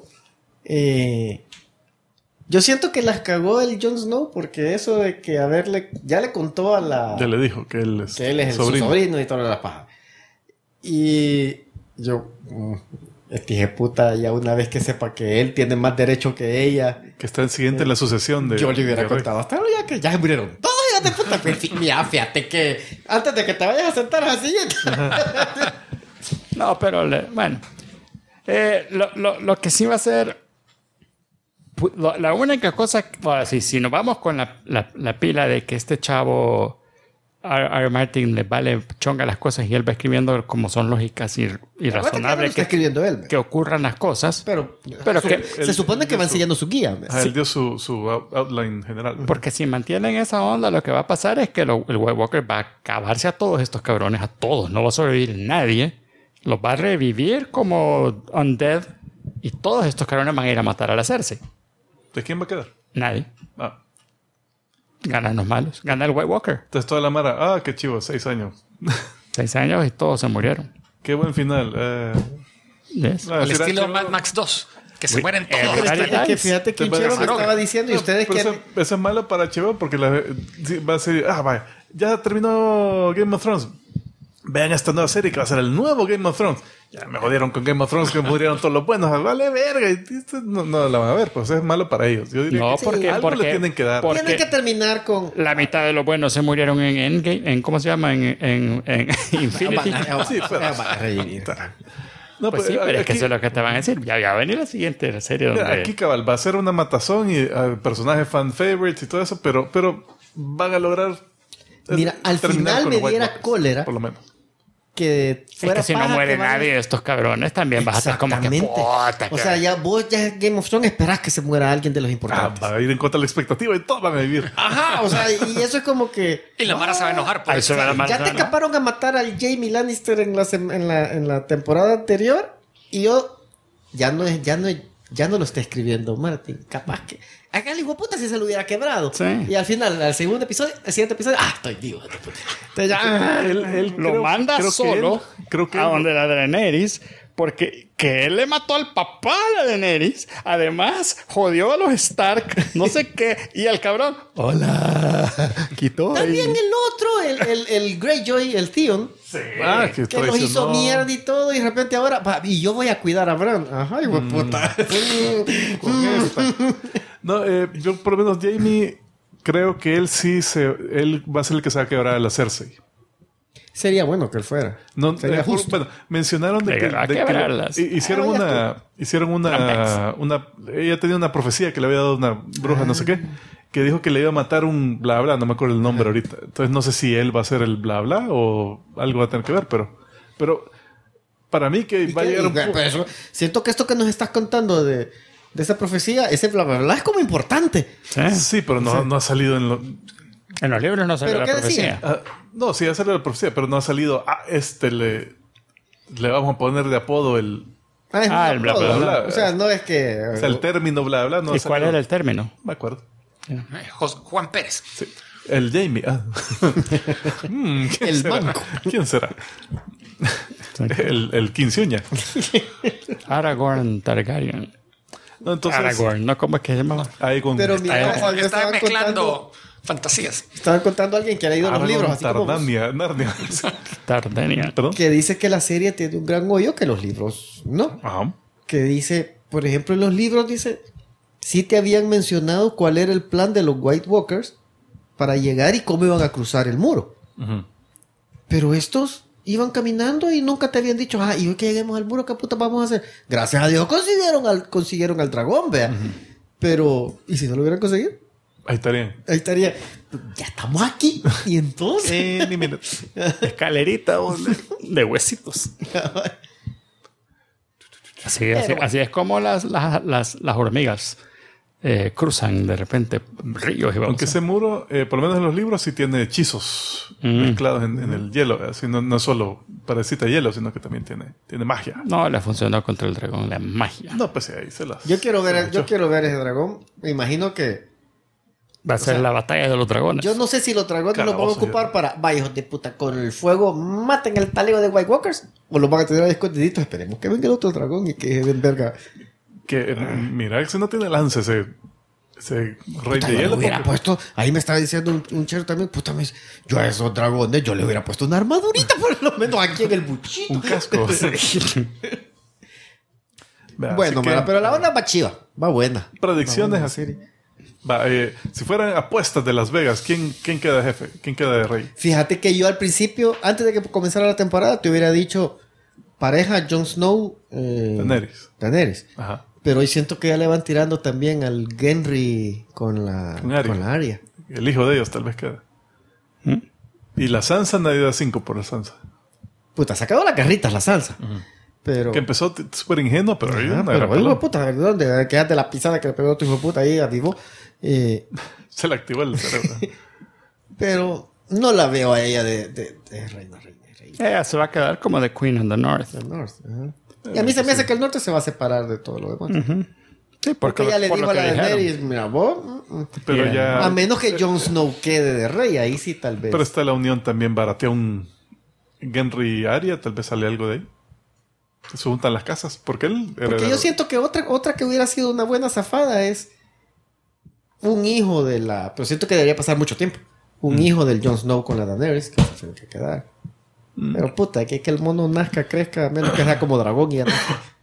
yo siento que las cagó el Jon Snow porque eso de que ya le contó a la... Ya le dijo que él es su sobrino y toda la paja. Y yo dije, puta, ya una vez que sepa que él tiene más derecho que ella, Que está el siguiente en la sucesión de... yo le hubiera de rey. contado hasta ya que ya se murieron todos, hijos de puta. Pues, mira, fíjate que antes de que te vayas a sentar así... No, pero bueno. Lo que sí va a ser... La única cosa... Bueno, si nos vamos con la pila de que este chavo... R. Martin le vale chonga las cosas y él va escribiendo como son lógicas y razonables está escribiendo él. que ocurran las cosas. Pero que, se supone que va enseñando su guía. Él dio su outline general. Porque si mantienen esa onda, lo que va a pasar es que el White Walker va a acabarse a todos estos cabrones, a todos. No va a sobrevivir nadie. Los va a revivir como undead y todos estos cabrones van a ir a matar a la Cersei. ¿De quién va a quedar? Nadie. Ganan los malos. Gana el White Walker. Entonces toda la mara, qué chivo, 6 años. 6 años y todos se murieron. Qué buen final. Yes. Al estilo Mad Max 2. Que se mueren todos. Es que fíjate que Chero me estaba diciendo y ustedes pero que... eso es malo para HBO porque va a ser... vaya, ya terminó Game of Thrones. Vean esta nueva serie que va a ser el nuevo Game of Thrones. Ya me jodieron con Game of Thrones, que me murieron todos los buenos. Vale, verga. Y no la van a ver, pues es malo para ellos. Yo diría No, que porque le tienen que dar. Tienen que terminar con... La mitad de los buenos se murieron en Endgame, ¿cómo se llama? En Infinity. Sí, pero... No, Pues sí, pero es que eso es lo que te van a decir. Ya va a venir la siguiente serie donde... Mira, aquí cabal va a ser una matazón y personajes fan favorites y todo eso, pero van a lograr... Mira, al terminar final con me los White diera Walkers, cólera por lo menos. que fuera es que si no paja muere que vaya- nadie de estos cabrones, también vas a estar como que puta. O sea, ya vos ya Game of Thrones esperás que se muera alguien de los importantes. Va a ir en contra de la expectativa y todos van a vivir. Ajá, o sea, y eso es como que... Y la Mara se va a enojar por Ahí eso. se va la Mara. Ya te escaparon a matar al Jaime Lannister en la temporada anterior y yo ya no lo está escribiendo Martin. Capaz que... Acá el hijo de puta si se lo hubiera quebrado. Sí. Y al final, al siguiente episodio, estoy vivo. Entonces ya... Él Lo manda solo creo que a donde la Daenerys, porque que él le mató al papá a la Daenerys, además jodió a los Stark, no sé qué, y al cabrón, hola, quitó. También el otro, el Greyjoy, el Theon, que que los hizo mierda y todo, y de repente ahora, y yo voy a cuidar a Bran. Ajá, hijo de puta. No, yo por lo menos Jaime creo que él va a ser el que se va a quebrar a la Cersei. Sería bueno que él fuera. No, Sería justo. bueno, mencionaron de que quebrarlas. hicieron ella tenía una profecía que le había dado una bruja, no sé qué, que dijo que le iba a matar un bla bla, no me acuerdo el nombre ahorita. Entonces no sé si él va a ser el bla bla o algo va a tener que ver, pero para mí que va a llegar un punto. Siento que esto que nos estás contando de esa profecía, ese bla bla bla es como importante. Sí, pero no ha salido En los libros no salió ¿Pero la qué profecía. no, sí ha salido la profecía, pero no ha salido le vamos a poner de apodo el el bla, bla, bla. O sea, no es que... o sea, el término bla bla no ha ¿Y cuál salido. era el término? No me acuerdo. Juan Pérez. Sí. El Jaime. ¿Quién El será? manco. ¿Quién será? el quinceañera. Aragorn Targaryen. No, entonces, Aragorn, ¿no? ¿Cómo es que se llamaba? ahí con Pero mira, Ahí- Juan, me Estaba estaban mezclando fantasías. estaban contando a alguien que ha leído los Aragorn libros, así como vos, Narnia. Tardania. ¿Perdón? que dice que la serie tiene un gran hoyo que los libros no. Ajá. Que dice, por ejemplo, en los libros dice, sí te habían mencionado cuál era el plan de los White Walkers para llegar y cómo iban a cruzar el muro. Ujú. Pero estos iban caminando y nunca te habían dicho, y hoy que lleguemos al muro, ¿qué puta vamos a hacer? Gracias a Dios consiguieron al dragón, vea. Pero, ¿y si no lo hubieran conseguido? Ahí estarían. Ahí estaría, ya estamos aquí. Y entonces... Ni minuto. Escalerita de huesitos. Así es como las hormigas cruzan de repente ríos y vamos. Aunque ese muro, por lo menos en los libros, sí tiene hechizos mezclados en el hielo. Así no solo parecita hielo, sino que también tiene magia. No le funcionó contra el dragón, la magia. No, pues sí, ahí se las... Yo quiero ver se ese dragón. Me imagino que... Va a ser la batalla de los dragones. Yo no sé si los dragones los van a Calabozos, ocupar para... Vaya, hijos de puta, con el fuego maten el talego de White Walkers. O los van a tener ahí escondiditos. Esperemos que venga el otro dragón y que den verga. Que, mira, si no tiene lance ese rey Puta, de yo le hielo. hubiera porque- puesto... Ahí me estaba diciendo un chero también. Puta, yo a esos dragones yo le hubiera puesto una armadurita por lo menos aquí en el buchito. Un casco. Vea, Bueno, así que, mara, pero la onda va chiva. Va buena. predicciones Va buena así. serie. Va, si fueran apuestas de Las Vegas, ¿quién queda de jefe? ¿Quién queda de rey? Fíjate que yo al principio, antes de que comenzara la temporada, te hubiera dicho pareja Jon Snow, Daenerys. Ajá. Pero hoy siento que ya le van tirando también al Gendry con la Arya. El hijo de ellos tal vez queda. ¿Mm? Y la Sansa, nadie da 5 por la Sansa. Puta, se acabó las carritas la salsa. Pero... Que empezó súper ingenuo, pero ahí Ajá, una pero gran hijo de pelota. puta, ¿dónde? Quédate la pisada que le pegó tu hijo de puta ahí a Vivo. Se le activó el cerebro. Pero no la veo a ella de reina. Ella se va a quedar como de Queen in the North. Del norte, ajá. Y a mí se me hace que el norte se va a separar de todo lo demás. Sí, Porque ella le por dijo lo a la que dijeron. Daenerys, mira, vos... Pero Bien. ya... A menos que Jon Snow quede de rey, ahí sí tal vez. Pero está la unión también, baratea un Gendry Arya, tal vez sale algo de ahí. Se juntan las casas, porque él... Porque yo siento que otra que hubiera sido una buena zafada es un hijo de la... Pero siento que debería pasar mucho tiempo. Un hijo del Jon Snow con la Daenerys, que se tiene que quedar. Pero puta, que el mono nazca, crezca, a menos que sea como dragón y ya no.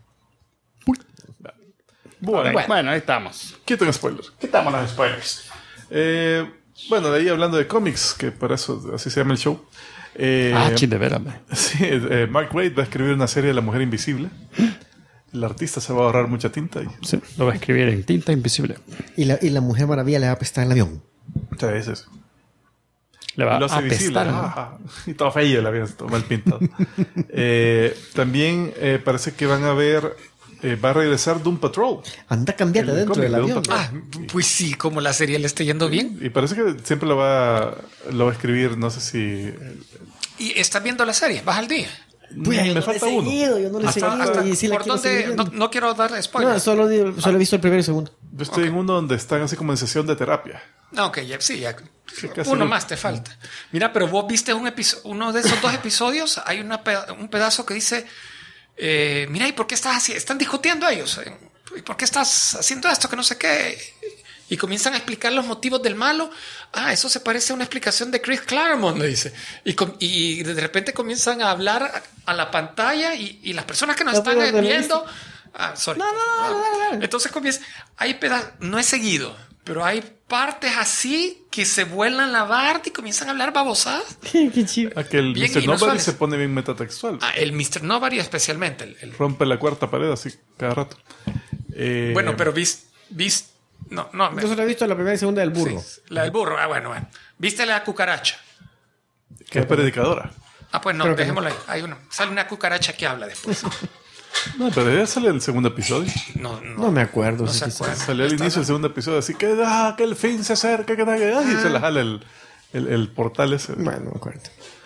Bueno, ahí estamos. Quiten spoilers. Quitamos los spoilers. Bueno, de ahí hablando de cómics, que para eso así se llama el show. De veras. Man. Sí, Mark Waid va a escribir una serie de La Mujer Invisible. El artista se va a ahorrar mucha tinta. Sí, lo va a escribir en tinta invisible. Y la Mujer Maravilla le va a apestar el avión. O sea, ese es. Le va Lo a hace visible. apestar. Ajá. Y todo feo, la vida, todo mal pintado. También parece que van a ver... va a regresar Doom Patrol. Anda, cambiate El dentro cómic del de Doom avión. Patrol. Pues sí, como la serie le esté yendo bien. Y parece que siempre lo va a escribir, no sé si... Y estás viendo la serie, vas al día. Pues, me falta uno. Yo no le he seguido. Y sí la ¿Por quiero seguir dónde? viendo. No quiero dar No, spoilers. solo he visto el primero y el segundo. Yo estoy en uno donde están así como en sesión de terapia. No, ok, ya, sí, ya. casi Uno no- más te falta. Mira, pero vos viste uno de esos dos episodios. Hay un pedazo que dice: mira, ¿y por qué estás así? Están discutiendo ellos. ¿Y por qué estás haciendo esto? Que no sé qué. Y comienzan a explicar los motivos del malo. Eso se parece a una explicación de Chris Claremont, le dice. Y de repente comienzan a hablar a la pantalla y las personas que nos No, están pero no lo he viendo. Sorry. No. Entonces comienza. Hay pedazos, no es seguido, pero hay partes así que se vuelan la barda y comienzan a hablar babosadas. Qué chido. Aquel Bien Mr. Nobody inusuales. se pone bien metatextual. El Mr. Nobody especialmente. Rompe la cuarta pared así cada rato. Bueno, pero viste. No, Yo solo he visto la primera y segunda del burro. sí, la del burro. Bueno. ¿Viste la cucaracha? Que es predicadora. Pues no, Creo que dejémoslo ahí. Hay uno. Sale una cucaracha que habla después. No, pero ya sale el segundo episodio. No me acuerdo. No sí, se quizás. acuerda. Salió al inicio del segundo episodio, así que el fin se acerca, y se la jala el portal ese. Bueno, no me acuerdo.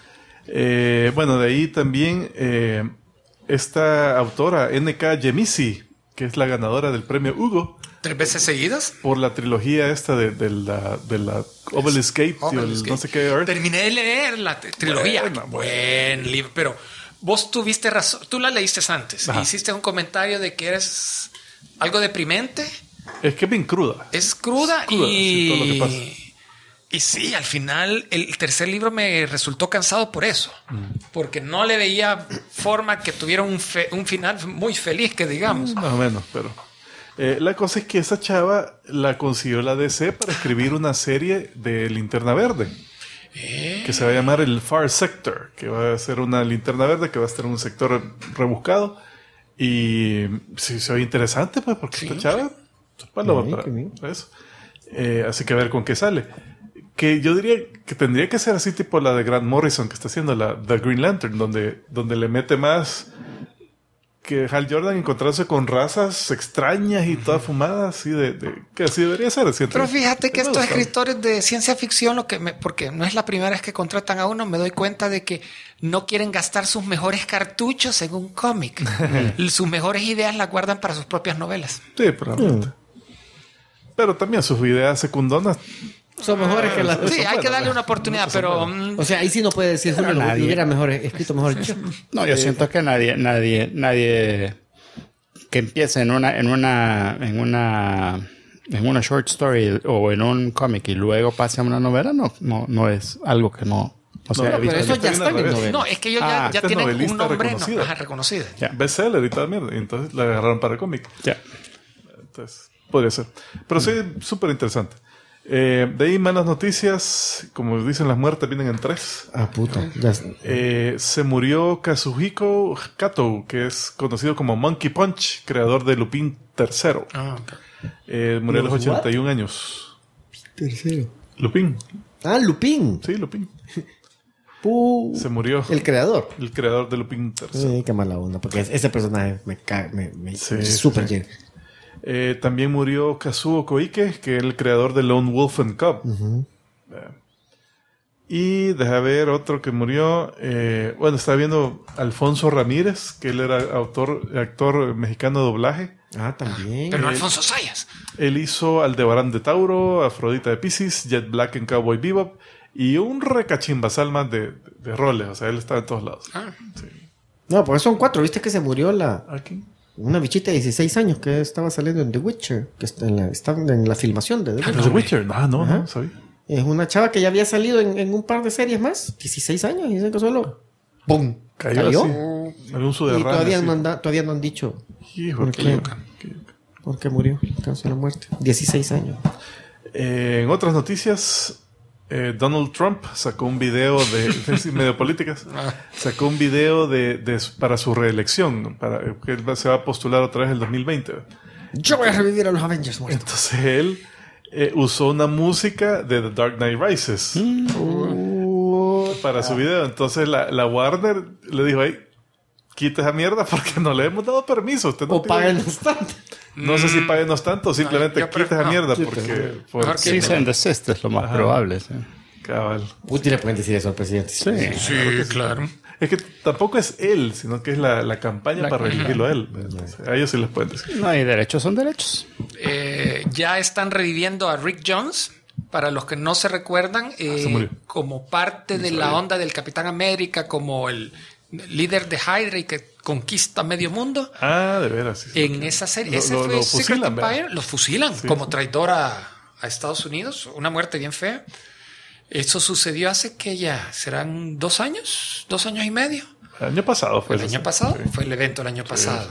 Bueno, de ahí también esta autora, N.K. Jemisin, que es la ganadora del premio Hugo, 3 veces seguidas. Por la trilogía esta de la Obelisk Gate y el no sé qué Earth. Terminé de leer la trilogía. Buen libro, pero vos tuviste razón. Tú la leíste antes. Ajá. Hiciste un comentario de que eres algo deprimente. Es que es bien cruda. Es cruda, sí, todo lo que pasa. Y sí, al final el tercer libro me resultó cansado por eso. Porque no le veía forma que tuviera un final muy feliz, que digamos. Más o menos, pero... la cosa es que esa chava la consiguió la DC para escribir una serie de Linterna Verde. Que se va a llamar el Far Sector. Que va a ser una Linterna Verde que va a estar en un sector rebuscado. Y sí, se ve interesante, pues, porque Sí. esta chava... para eso. Así que a ver con qué sale. Que yo diría que tendría que ser así tipo la de Grant Morrison que está haciendo la The Green Lantern, donde le mete más que Hal Jordan encontrarse con razas extrañas y todas fumadas, así que así debería ser. ¿Cierto? Pero fíjate que Me estos gusta. escritores de ciencia ficción, porque no es la primera vez que contratan a uno, me doy cuenta de que no quieren gastar sus mejores cartuchos en un cómic. Sus mejores ideas las guardan para sus propias novelas. Sí, probablemente. Pero también sus ideas secundonas. Son mejores que las... Sí, hay que darle una oportunidad, pero O sea, ahí sí no puede decir Julio, lo hubiera mejor escrito mejor yo. No, yo siento que nadie que empiece en una short story o en un cómic y luego pase a una novela no es algo que no se haya pero visto. eso ya Está está en bien al revés. novela. no, es que ellos Ah, ya este es tienen un novelista nombre reconocido. reconocido. Ya. Bestseller y toda mierda. Y entonces la agarraron para el cómic. Ya. Entonces, podría ser. Pero sí, súper interesante. De ahí, malas noticias. Como dicen, las muertes vienen en 3. Ah, puta. Ya- Se murió Kazuhiko Kato, que es conocido como Monkey Punch, creador de Lupin III. Ah, ok. Murió a los ¿Los what? 81 años. Tercero. Lupin. Ah, Lupin. Sí, Lupin. Se murió. El creador. El creador de Lupin III. Qué mala onda, porque ese personaje me Sí, súper sí. llega. También murió Kazuo Koike, que es el creador de Lone Wolf and Cub. Y deja ver otro que murió. Bueno, estaba viendo Alfonso Ramírez, que él era actor mexicano de doblaje. Ah, también. Pero no Alfonso Sayas. Él hizo Aldebarán de Tauro, Afrodita de Piscis, Jet Black en Cowboy Bebop y un recachimbasal más de roles. O sea, él estaba en todos lados. Ah. No, porque son 4. ¿Viste que se murió Aquí. una bichita de 16 años que estaba saliendo en The Witcher? Que está en la filmación de The Witcher. The Witcher. No, sabía. Es una chava que ya había salido en un par de series más. 16 años. Y dicen que solo... ¡Pum! Cayó así. Algún Y suderrame. todavía no han dicho Hijo, ¿por qué qué? loca. por qué murió. Causa de la muerte. 16 años. En otras noticias, Donald Trump sacó un video de medio políticas. Sacó un video para su reelección, para que él se va a postular otra vez en el 2020. Yo voy a revivir a los Avengers muertos. Entonces él usó una música de The Dark Knight Rises para su video. Entonces la Warner le dijo, hey, quita esa mierda porque no le hemos dado permiso. Usted no O tiene- páguenos tanto. No sé si páguenos tanto o simplemente yo quita esa no. mierda Sí, porque... Mejor que- Cease and desist es lo más probable. Sí. Cabal. Puti le pueden decir eso al presidente. Sí. Sí, claro. Es que tampoco es él, sino que es la campaña para reelegirlo a él. Entonces, a ellos sí les pueden decir. No hay derechos, son derechos. Ya están reviviendo a Rick Jones. Para los que no se recuerdan, se murió. como parte de la onda del Capitán América, como el líder de Hydra y que conquista medio mundo. Ah, de veras. Sí, sí. En esa serie, Lo- ese lo- fue lo Secret fusilan, Empire, ¿verdad? los fusilan Sí, como sí. traidor a Estados Unidos, una muerte bien fea. Eso sucedió hace que ya serán 2 años, 2 años y medio. El año pasado fue El eso, año sí. pasado Sí. fue el evento el año pasado.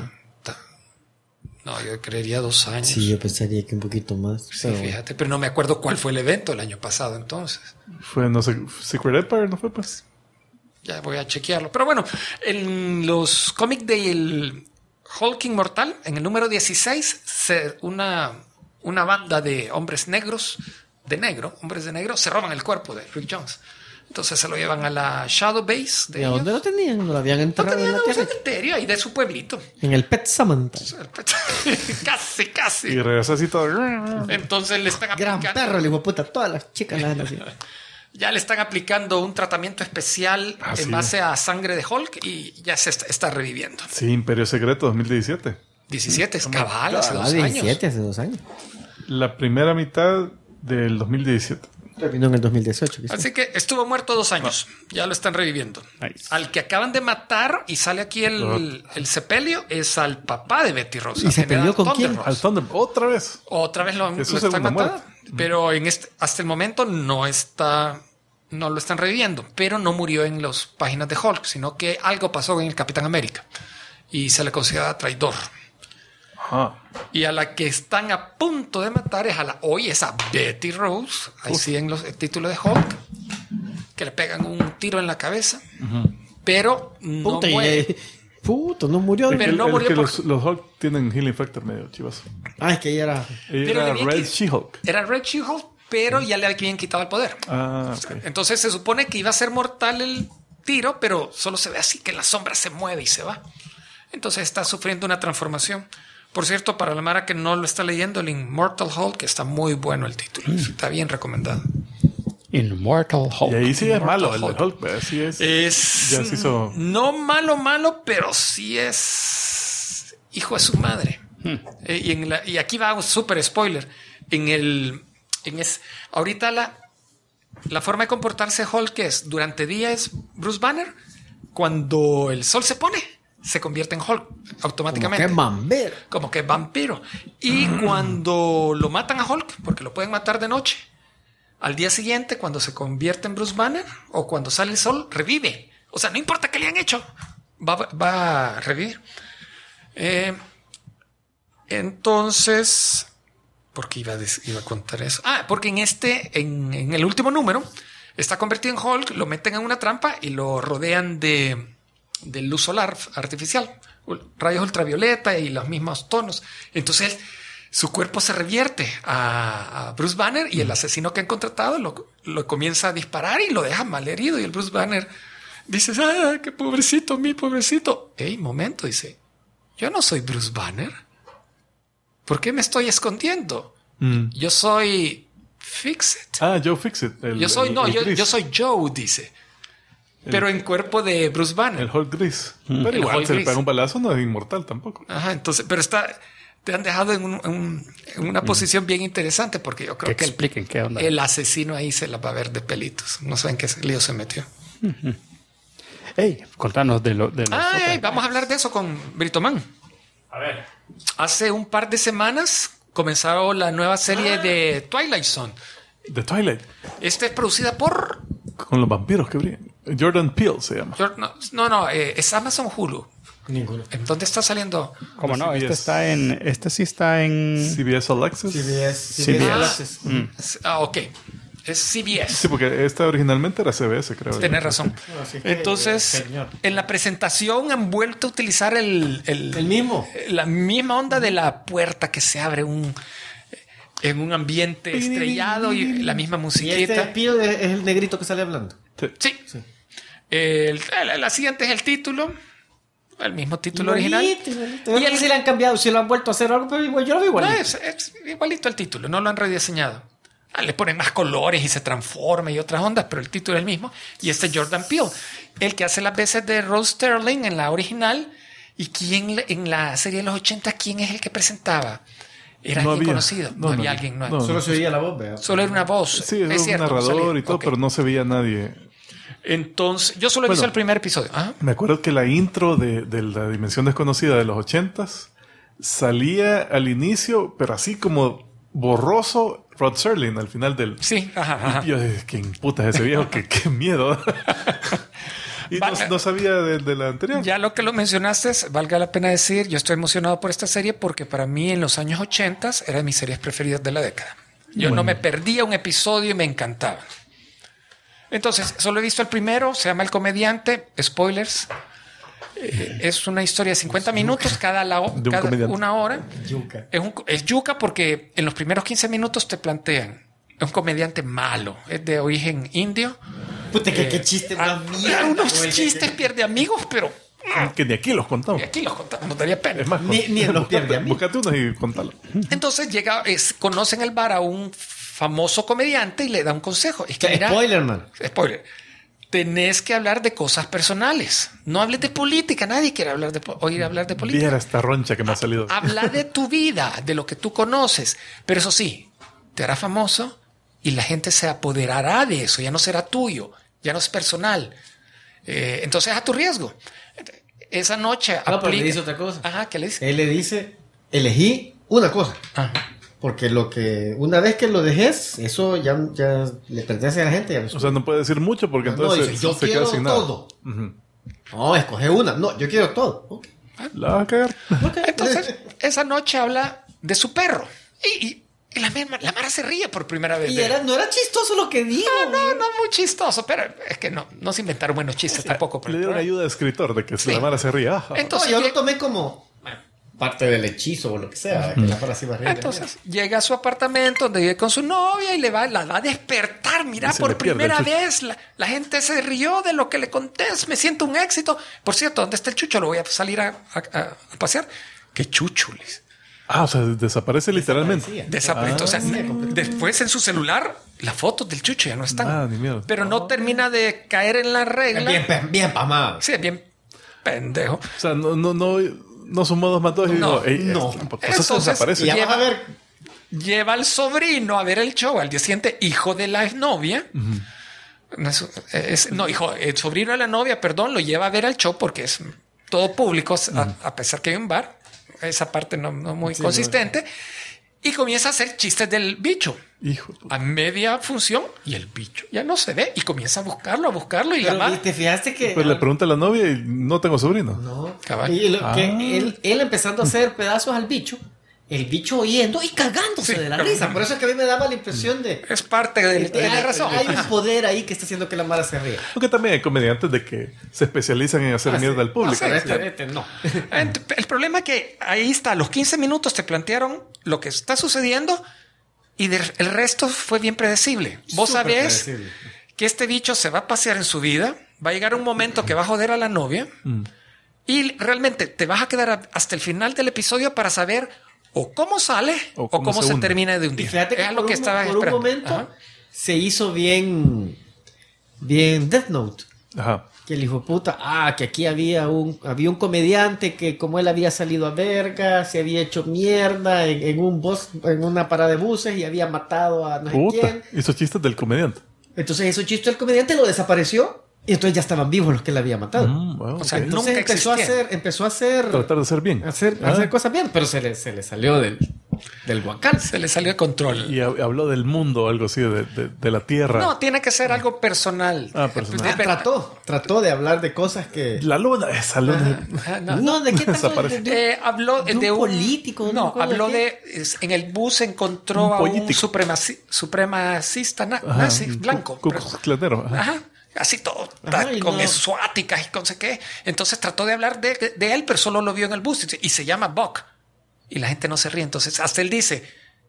No, yo creería 2 años. Sí, yo pensaría que un poquito más. Sí, pero- fíjate, pero no me acuerdo cuál fue el evento el año pasado entonces. Fue, no sé, Secret Empire, ¿no fue? Pues. Ya voy a chequearlo. Pero bueno, en los cómics del Hulk Inmortal, en el número 16, una banda de hombres negros, hombres de negro, se roban el cuerpo de Rick Jones. Entonces se lo llevan a la Shadow Base de ¿Y a dónde ellos. lo tenían? ¿No lo habían No enterrado en tenían la un tierra? cementerio ahí de su pueblito. En el Pet Samantha. Casi, Y casi. regresó así todo. Entonces le están Gran aplicando... perro, el hijo de puta. Todas las chicas la dan así. Ya le están aplicando un tratamiento especial Ah, en sí. base a sangre de Hulk y ya se está reviviendo. Sí, Imperio Secreto 2017. 17, es cabal, hace 2 años. 17, hace 2 años. La primera mitad del 2017. Terminó en el 2018. quizás. Así que estuvo muerto 2 años. Ya lo están reviviendo. Nice. Al que acaban de matar y sale aquí el sepelio es al papá de Betty Rose. ¿Y al se general peleó con quién? Thunderbolt. Al Thunder, otra vez. Otra vez lo Es su están segunda matando. muerte. Pero hasta el momento no lo están reviviendo. Pero no murió en las páginas de Hulk, sino que algo pasó en el Capitán América. Y se le considera traidor. Ajá. Y a la que están a punto de matar es a Betty Rose. Ahí sí en el título de Hulk. Que le pegan un tiro en la cabeza. Pero no Puta, muere. Puto, no murió. Pero no murió los Hulk tienen Healing Factor medio chivazo. Es que ella era... Pero Era le habían Red quit- She-Hulk. Era Red She-Hulk, pero ya le habían quitado el poder. Ah, ok. Entonces se supone que iba a ser mortal el tiro, pero solo se ve así que la sombra se mueve y se va. Entonces está sufriendo una transformación. Por cierto, para la Mara que no lo está leyendo, el Immortal Hulk, que está muy bueno el título. Está bien recomendado. Immortal Hulk. Y ahí sí es Immortal malo el de Hulk. Hulk. ¿verdad? Sí es. Es Ya se hizo. no malo, pero sí es hijo de su madre. Y aquí va un super spoiler. Ahorita la forma de comportarse Hulk es durante día es Bruce Banner. Cuando el sol se pone, se convierte en Hulk automáticamente. ¡Qué mambero! Como que vampiro. Y cuando lo matan a Hulk, porque lo pueden matar de noche, al día siguiente, cuando se convierte en Bruce Banner o cuando sale el sol, revive. O sea, no importa qué le han hecho, va a revivir. Entonces, ¿por qué iba a contar eso? Porque en el último número, está convertido en Hulk, lo meten en una trampa y lo rodean de luz solar artificial, rayos ultravioleta y los mismos tonos. Entonces su cuerpo se revierte a Bruce Banner y el asesino que han contratado lo comienza a disparar y lo deja mal herido. Y el Bruce Banner dice, qué pobrecito, mi pobrecito. Momento, dice, yo no soy Bruce Banner. ¿Por qué me estoy escondiendo? Yo soy Fix-It. Joe Fixit. Yo soy Joe, dice. Pero en cuerpo de Bruce Banner. El Hulk gris. Pero El igual Hulk se le gris. pega un balazo, no es inmortal tampoco. Ajá, entonces, pero te han dejado en una posición bien interesante porque yo creo Que expliquen qué onda. el asesino ahí se la va a ver de pelitos. No saben qué lío se metió. Hey, contanos de los Vamos a hablar de eso con Britoman. A ver. Hace un par de semanas comenzaron la nueva serie de Twilight Zone. The Twilight. Esta es producida por... Con los vampiros que brillan. Jordan Peele se llama. Es Amazon Hulu. Ninguno. ¿En dónde está saliendo? ¿Cómo no? CBS. Este sí está en CBS All Access. CBS. Ok. Es CBS. Sí, porque esta originalmente era CBS, creo. Tienes razón. Entonces, señor. en la presentación han vuelto a utilizar El mismo. la misma onda de la puerta que se abre en un ambiente estrellado y la misma Y musiquita. este Pío es el negrito que sale hablando. Sí. La siguiente es el título. El mismo título original. Y él sí le han cambiado, si lo han vuelto a hacer algo, pero igual, yo lo veo igual. Es igualito el título, no lo han rediseñado. Le ponen más colores y se transforma y otras ondas, pero el título es el mismo. Y este es Jordan Peele, el que hace las veces de Rose Sterling en la original. ¿Y quién en la serie de los 80, quién es el que presentaba? Era No alguien había. conocido. No, No, había no. alguien. No. No. Solo se oía la voz, ¿verdad? Solo era una voz. Sí, es cierto, un narrador salía. y todo, Ok. pero no se veía nadie. Entonces, yo solo he visto el primer episodio. Ajá. Me acuerdo que la intro de la Dimensión Desconocida de los 80s salía al inicio, pero así como borroso, Rod Serling al final del... Sí, ajá. Y yo dije, ¿quién puta es ese viejo? qué miedo. Y no sabía de la anterior. Ya lo que lo mencionaste, valga la pena decir, yo estoy emocionado por esta serie porque para mí en los años 80 era de mis series preferidas de la década. Yo no me perdía un episodio y me encantaba. Entonces, solo he visto el primero, se llama El Comediante, spoilers. Es una historia de 50 minutos cada comediante. una hora. Yuca. Es yuca porque en los primeros 15 minutos te plantean, es un comediante malo, es de origen indio. Puta, qué chiste más mierda. Unos güey. chistes pierde amigos, pero Que de aquí los contamos. y aquí los contamos, nos daría pena. Es más, Ni en los pierde a mí. Búscate unos y contalo. Entonces conocen el bar a un famoso comediante y le da un consejo. Es que mira, Spoiler, man. spoiler. tenés que hablar de cosas personales. No hables de política. Nadie quiere oír hablar de política. Viera esta roncha que me ha salido. Habla de tu vida, de lo que tú conoces. Pero eso sí, te hará famoso y la gente se apoderará de eso. Ya no será tuyo, ya no es personal. Entonces, a tu riesgo. Esa noche... pero le dice otra cosa. Ajá, ¿qué le dice? Él le dice, elegí una cosa. Ajá. Porque una vez que lo dejes, eso ya le pertenece a la gente. Ya no, O sea, no puede decir mucho porque no, entonces dice, yo se queda quiero sin nada. todo. Ujú. No, escoge una. No, yo quiero todo. Ok. La va a cagar. Entonces, esa noche habla de su perro. Y la Mara se ríe por primera vez. Y no era chistoso lo que dijo. No, muy chistoso, pero es que no se inventaron buenos chistes tampoco. Le dieron ayuda de escritor de que Sí. la Mara se ría. Ajá. Entonces, Yo lo tomé como parte del hechizo o lo que sea. Que la Mara se iba a reír. Entonces llega a su apartamento donde vive con su novia y la va a despertar. Mira, Y se por le pierde primera el chucho. vez la gente se rió de lo que le conté. Me siento un éxito. Por cierto, ¿dónde está el chucho? Lo voy a salir a pasear. ¿Qué chuchules? O sea, desaparece literalmente. Desapareció. O sea, después en su celular, las fotos del chucho ya no están. Ni miedo. Pero no termina de caer en la regla. Bien pamado. Sí, es bien pendejo. O sea, no sumó 2 más 2 y No, digo, "Ey, no. entonces Entonces, desaparece. Y ya Lleva- vas a ver. Lleva al sobrino a ver el show al día siguiente, hijo de la novia. El sobrino de la novia, perdón, lo lleva a ver al show porque es todo público, a pesar que hay un bar. Esa parte no muy consistente. Y comienza a hacer chistes del bicho. Hijo. A media función y el bicho ya no se ve y comienza a buscarlo y la Pero madre. te fijaste que. Pues le pregunta a la novia y no tengo sobrino. No. Cabal. Y que él empezando a hacer pedazos al bicho, el bicho oyendo y cagándose Sí, de la cabal. risa. Por eso es que a mí me daba la impresión de. Es parte de la hay, razón. hay un poder ahí que está haciendo que la Mara se ría. Porque también hay comediantes de que se especializan en hacer mierda al público. sí. Pero este no. El problema es que ahí está, a los 15 minutos te plantearon lo que está sucediendo y el resto fue bien predecible. Vos Súper sabés predecible. que este bicho se va a pasear en su vida, va a llegar un momento que va a joder a la novia y realmente te vas a quedar hasta el final del episodio para saber o cómo sale o cómo se hunde. termina de Y hundir. fíjate que Es lo que estaba por esperando. un momento Ajá. se hizo bien Death Note. Ajá. Que el hijo de puta, que aquí había un comediante que como él había salido a verga, se había hecho mierda en una parada de buses y había matado a no sé Puta. quién. Hizo chistes del comediante. Entonces esos chistes del comediante lo desapareció y entonces ya estaban vivos los que le había matado. Bueno, O sea, ok. Entonces nunca empezó a hacer Tratar de ser bien. hacer cosas bien, pero se le salió del guacal. Se le salió de control. Y habló del mundo, algo así, de la tierra. No, tiene que ser algo personal. Personal. Trató de hablar de cosas que La luna, esa luna. no, ¿de qué Desaparece. Habló de un político, no me No, acuerdo habló de en el bus encontró Un a un político. supremacista nazi blanco. Clanero. Ajá. Así todo, Ajá, y con no. essuáticas y con sé qué. Entonces trató de hablar de él, pero solo lo vio en el bus y se llama Buck. Y la gente no se ríe. Entonces hasta él dice,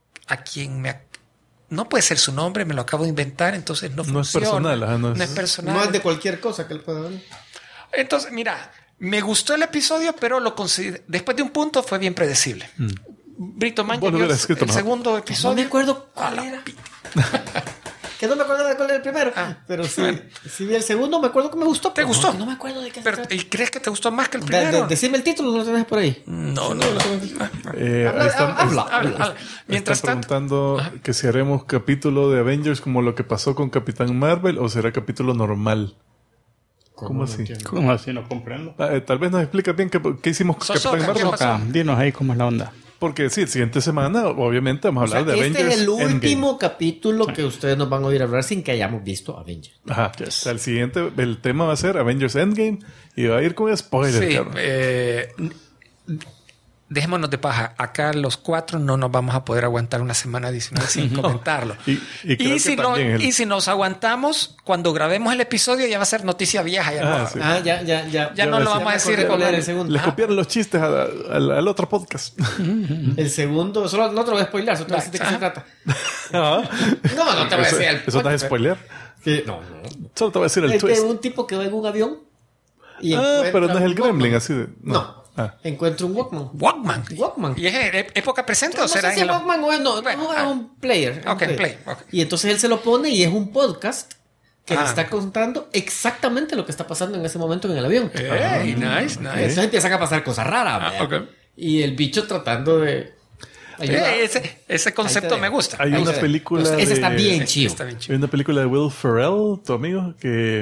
no puede ser su nombre, me lo acabo de inventar, entonces no funciona. No es personal, ajá, no es- es personal. no es de cualquier cosa que él pueda ver. Entonces, mira, me gustó el episodio, pero después de un punto fue bien predecible. Brito Man Vos lo vio hubieras escrito el mejor. segundo episodio. No me acuerdo A cuál la era. pi- Que no me acuerdo de cuál era el primero. Pero sí, Bueno. sí vi el segundo, me acuerdo que me gustó. ¿Te pero gustó? No me acuerdo de qué se Pero, trata. ¿y crees que te gustó más que el primero? Decime el título, no lo tenés por ahí. No. Ahí están, Habla. Mientras están tanto, preguntando que si haremos capítulo de Avengers como lo que pasó con Capitán Marvel o será capítulo normal. ¿Cómo así? ¿Cómo así? No comprendo. Tal vez nos explica bien qué hicimos con Sosoca, Capitán ¿qué Marvel. pasó? Dinos ahí cómo es la onda. Porque sí, siguiente semana, obviamente, vamos a O sea, hablar de este Avengers. es el Endgame. último capítulo que ustedes nos van a oír hablar sin que hayamos visto Avengers. Ajá. O sea, el tema va a ser Avengers Endgame y va a ir con spoilers, sí, cabrón. dejémonos de paja. Acá los 4 no nos vamos a poder aguantar una semana adicional sin comentarlo. Y creo que también y si nos aguantamos, cuando grabemos el episodio ya va a ser noticia vieja. Ya Sí. Ya no lo vamos a decir cuál era como el segundo. Les Ajá. copiaron los chistes al otro podcast. El segundo, solo no te lo voy a spoiler, solo te voy a decir de qué se trata. No te voy a decir el Eso no es spoiler. No. Solo te voy a decir el Es de twist. un tipo que va en un avión y Pero no es el un Gremlin, Walkman. así de. No. Ah. Encuentra un Walkman. Walkman. ¿Y es época presente No o será sé si en el... Walkman o es, no, Bueno, es un player. ok, play. Ok. Y entonces él se lo pone y es un podcast que le está contando exactamente lo que está pasando en ese momento en el avión. Hey, nice. Entonces empiezan a pasar cosas raras. Ok. Y el bicho tratando de ayudar. Ese concepto me gusta. Hay una película Ese está bien Sí, chido. está bien chido. Hay una película de Will Ferrell, tu amigo,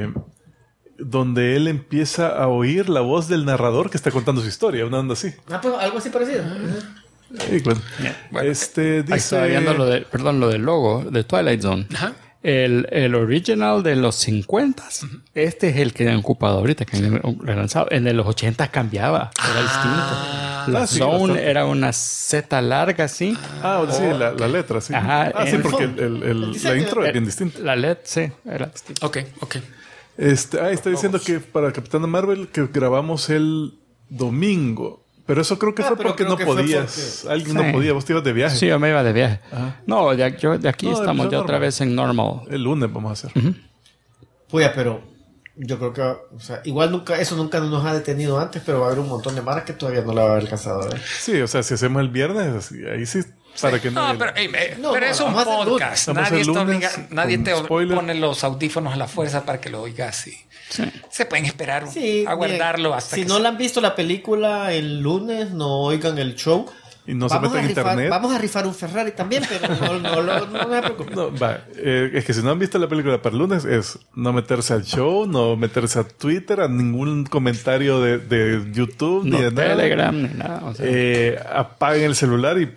donde él empieza a oír la voz del narrador que está contando su historia, una onda así. Pues algo así parecido. Y bueno, Bueno. dice... Ahí estaba viendo lo del logo de Twilight Zone. Ajá. El original de los 50, este es el que han ocupado ahorita, que han relanzado. En de los 80 cambiaba, era distinto. La sí, Zone bastante. era una Z larga, así. sí, la letra, sí. Ajá, Sí, en- porque el la diseño. intro es bien distinta. La LED, sí, era distinto. Ok. Está diciendo que para Capitana Marvel que grabamos el domingo. Pero eso creo que fue pero porque creo no que fue podías. Alguien Sí. no podía, vos te ibas de viaje. Sí, yo me iba de viaje. No, de aquí No, estamos pues ya otra normal. vez en normal. El lunes vamos a hacer. Pues, pero yo creo que, o sea, igual eso nunca nos ha detenido antes, pero va a haber un montón de maras que todavía no la va a haber alcanzado a ver. Sí, o sea, si hacemos el viernes, así, ahí sí, para que No, no... pero No, es un vamos a hacer podcast. Estamos Nadie, el está lunes nadie con te spoiler. pone los audífonos a la fuerza para que lo oigas. Se pueden esperar Sí, a guardarlo hasta si que no la han visto la película el lunes, no oigan el show. Y no se Vamos meten a en rifar- internet. Vamos a rifar un Ferrari también, pero no me preocupes. No, es que si no han visto la película para el lunes, es no meterse al show, no meterse a Twitter, a ningún comentario de YouTube, No ni de nada. Telegram, ni nada. O sea, Apaguen el celular y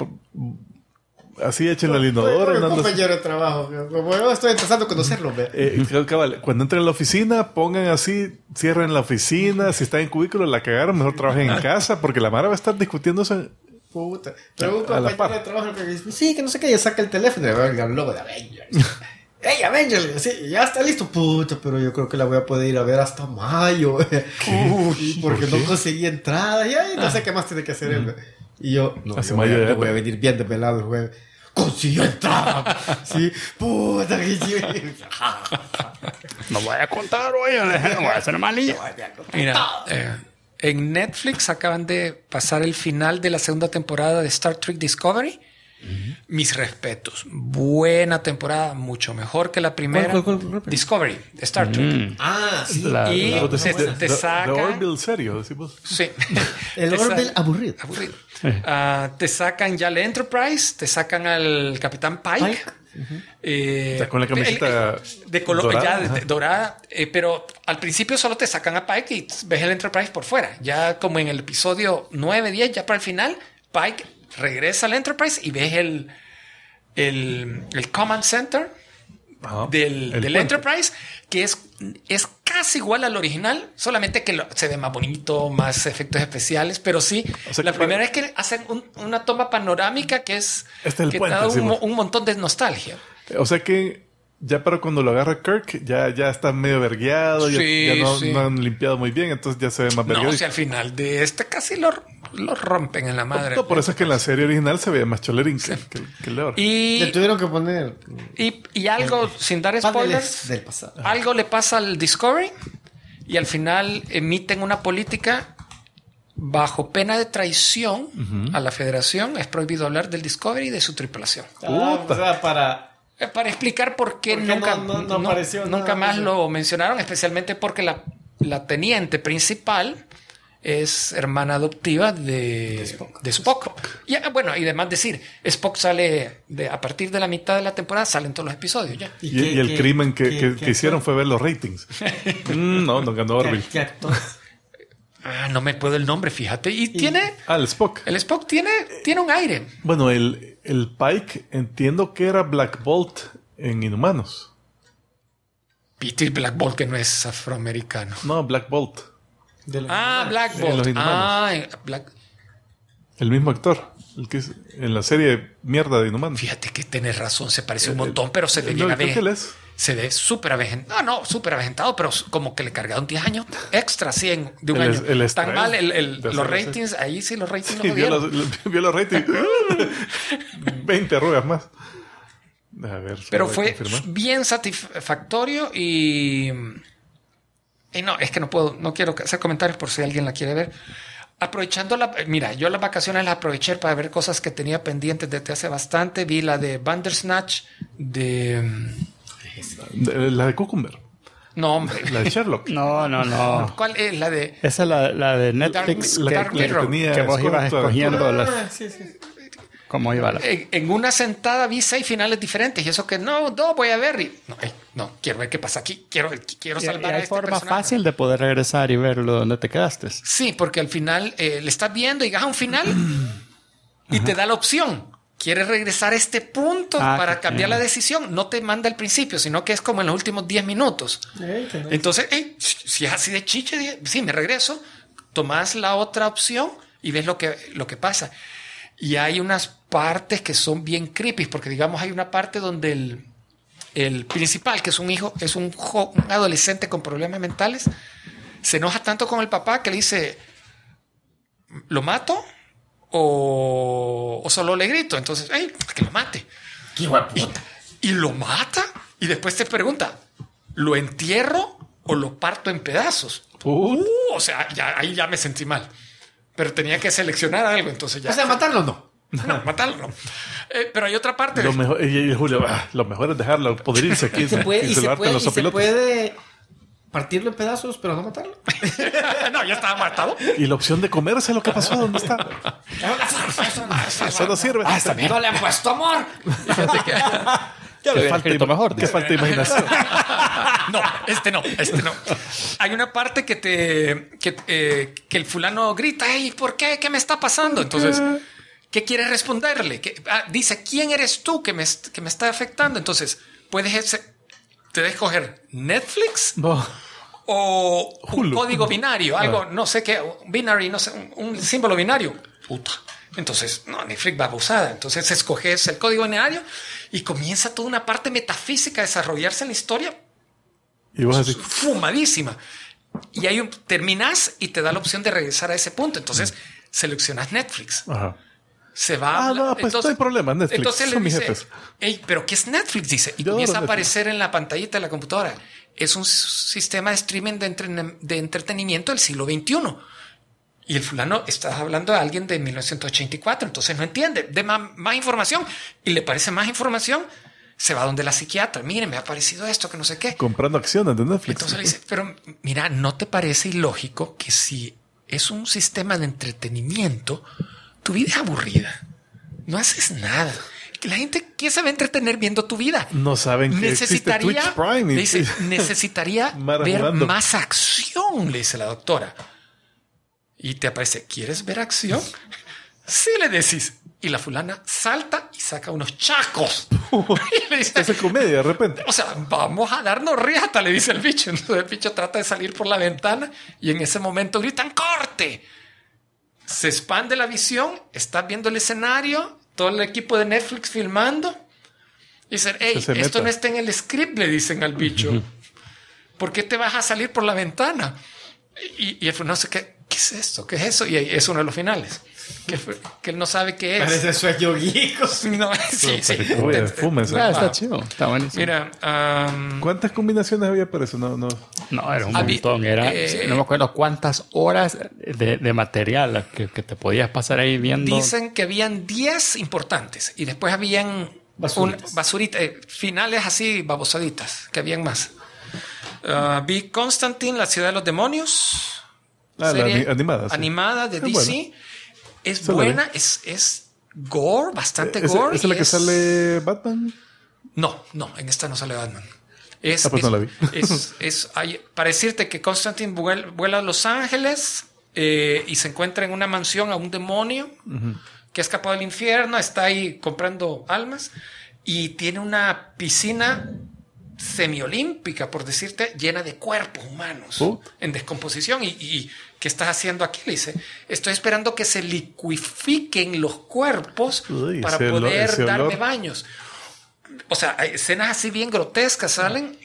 así échenlo al inodoro. Soy no un andas- compañero de trabajo. Como yo estoy empezando a conocerlo, ve. Cabal, cuando entren a la oficina, pongan así, cierren la oficina. Si están en cubículo, la cagaron, mejor trabajen en casa, porque la Mara va a estar discutiendo eso. Puta. Pero un A la compañero par. de trabajo que dice, sí, que no sé qué, ya saca el teléfono y ve el logo de Avengers. ¡Ey, Avengers! Sí, ya está listo. Puta, pero yo creo que la voy a poder ir a ver hasta mayo. Porque ¿por no qué? conseguí entrada. Y ay, no sé qué más tiene que hacer él. ve. Y yo, no, Hace yo voy, mayo a, de yo voy a venir bien desvelado el jueves. ¡Consiguió entrada! Sí, puta que chido. no voy a contar, oye, voy a hacer malilla. Mira, en Netflix acaban de pasar el final de la segunda temporada de Star Trek Discovery. Mis respetos. Buena temporada, mucho mejor que la primera. ¿Cuál? Discovery, de Star Trek. Ah, sí. Y Vos decís, te The saca... Orville serio, decimos. Sí. El Te Orville sa- aburrido. Aburrido. Te sacan ya el Enterprise, te sacan al Capitán Pike. Está con la camiseta de color dorada. ya dorada, pero al principio solo te sacan a Pike y ves el Enterprise por fuera. Ya como en el episodio 9, 10, ya para el final, Pike regresa al Enterprise y ves el Command Center Ajá. del El puente. Enterprise, que es casi igual al original, solamente que se ve más bonito, más efectos especiales, pero sí, O sea, la que primera vez que hacen una toma panorámica que es Este es el que puente, te da decimos. un montón de nostalgia. O sea que ya para cuando lo agarra Kirk, ya está medio vergueado, ya Sí, no, sí. no han limpiado muy bien, entonces ya se ve más vergueado. No, si al final de este casi lo rompen en la madre. No, por eso es que en la serie original se veía más cholerín que el de ahora. Le Y tuvieron que poner algo, sin dar paneles spoilers, del pasado. algo le pasa al Discovery y al final emiten una política bajo pena de traición a la Federación. Es prohibido hablar del Discovery y de su tripulación. O sea, para... Para explicar por qué ¿Por qué nunca, no apareció nunca nada? más lo mencionaron, especialmente porque la teniente principal es hermana adoptiva de Spock. Y, bueno, y además decir, Spock sale a partir de la mitad de la temporada, salen todos los episodios ya. Y el crimen que hicieron fue ver los ratings. No ganó Orville. ¿Qué actor? No me puedo el nombre, fíjate. Y tiene... El Spock. El Spock tiene un aire. Bueno, el Pike entiendo que era Black Bolt en Inhumanos. Peter Black Bolt, que no es afroamericano. No, Black Bolt. Black En Bolt. los Inhumanos. Black... El mismo actor. El que es en la serie mierda de Inhumanos. Fíjate que tienes razón, se parece un montón, pero se ve bien Creo que él es. Se ve súper avejentado. No, súper avejentado, pero como que le cargaron 10 años extra, 100 de un año. El estrés Tan mal de los hacer ratings, ahí sí los ratings Sí, lo vio jodieron. vio los ratings. 20 arrugas más. A ver, Pero voy a fue confirmar. bien satisfactorio y no, es que no quiero hacer comentarios por si alguien la quiere ver. Aprovechando mira, yo las vacaciones las aproveché para ver cosas que tenía pendientes desde hace bastante. Vi la de Bandersnatch, La de Cucumber. No, hombre. La de Sherlock. No. ¿Cuál es la de...? Esa es la de Netflix Dark Mirror. que vos ibas escogiendo Sí. cómo iba la... En una sentada vi 6 finales diferentes y eso que no voy a ver. Y, no, quiero ver qué pasa aquí. Quiero Y salvar a hay este forma personaje. fácil de poder regresar y verlo donde te quedaste. Sí, porque al final le estás viendo y llegas a un final y te da la opción. ¿Quieres regresar a este punto para cambiar la decisión? No te manda al principio, sino que es como en los últimos 10 minutos. Entonces, si es así de chiche, sí, me regreso. Tomás la otra opción y ves lo que pasa. Y hay unas partes que son bien creepy, porque digamos hay una parte donde el principal, que es un adolescente con problemas mentales, se enoja tanto con el papá que le dice, ¿lo mato? O solo le grito. Entonces, que lo mate. ¡Qué guaputa! Y lo mata. Y después te pregunta, ¿lo entierro o lo parto en pedazos? O sea, ahí ya me sentí mal. Pero tenía que seleccionar algo, entonces ya. O sea, matarlo no. No, matarlo no. Pero hay otra parte. Lo mejor, y Julio, lo mejor es dejarlo pudrirse aquí. Se puede sopilotes. partirlo en pedazos, pero no matarlo. No, ya estaba matado. Y la opción de comerse lo que pasó, ¿dónde está? Eso no sirve. Está bien. No le han puesto amor. Fíjate que... Qué falta de imaginación. No. Hay una parte que el fulano grita, ¿por qué? ¿Qué me está pasando? Entonces, ¿qué quieres responderle? Dice, ¿quién eres tú que me está afectando? Entonces, te dejas escoger Netflix o un código binario, algo, no sé qué, binary, no sé, un símbolo binario. Puta. Entonces, Netflix va abusada. Entonces, escoges el código binario y comienza toda una parte metafísica a desarrollarse en la historia. Y vos así, fumadísima. Y terminas y te da la opción de regresar a ese punto. Entonces, seleccionas Netflix. Ajá. Se va. No, pues no hay problema. Netflix. Entonces son le mis dice, jefes. ¿pero qué es Netflix? Dice. Y comienza a aparecer en la pantallita de la computadora. Es un sistema de streaming de entretenimiento del siglo XXI. Y el fulano está hablando de alguien de 1984. Entonces no entiende. De más información. Y le parece más información. Se va donde la psiquiatra. Miren, me ha parecido esto, que no sé qué. Comprando acciones de Netflix. Entonces le dice, pero mira, ¿no te parece ilógico que si es un sistema de entretenimiento, tu vida es aburrida? No haces nada. Que la gente, ¿qué se va a entretener viendo tu vida? No saben que existe Twitch Prime. Le dice, necesitaría ver jugando. más acción, le dice la doctora. Y te aparece, ¿quieres ver acción? Sí, le decís. Y la fulana salta y saca unos chacos. Y le dice, hace comedia de repente. O sea, vamos a darnos riata, le dice el bicho. Entonces el bicho trata de salir por la ventana y en ese momento gritan ¡corte! Se expande la visión, estás viendo el escenario, todo el equipo de Netflix filmando. Y dicen, esto no está en el script, le dicen al bicho. ¿Por qué te vas a salir por la ventana? Y él no sé qué es esto, qué es eso. Y es uno de los finales. Que él no sabe qué es. Parece sueño geek. No, sí. Fúmense. Está chido, está buenísimo. Mira, ¿cuántas combinaciones había para eso? No. No, era un montón. Era, no me acuerdo cuántas horas de material que te podías pasar ahí viendo. Dicen que habían 10 importantes y después habían basuritas, finales así babosaditas, que habían más. Vi Constantine, la ciudad de los demonios. Serie animada. Sí. Animada de DC. Bueno. Es buena, es gore, bastante gore. ¿Es la que sale Batman? No, en esta no sale Batman. No la vi. Para decirte que Constantine vuela a Los Ángeles y se encuentra en una mansión a un demonio que ha escapado del infierno, está ahí comprando almas y tiene una piscina semiolímpica, por decirte, llena de cuerpos humanos en descomposición. Y ¿qué estás haciendo aquí? Le dice, estoy esperando que se liquifiquen los cuerpos para poder darme baños. O sea, hay escenas así bien grotescas salen,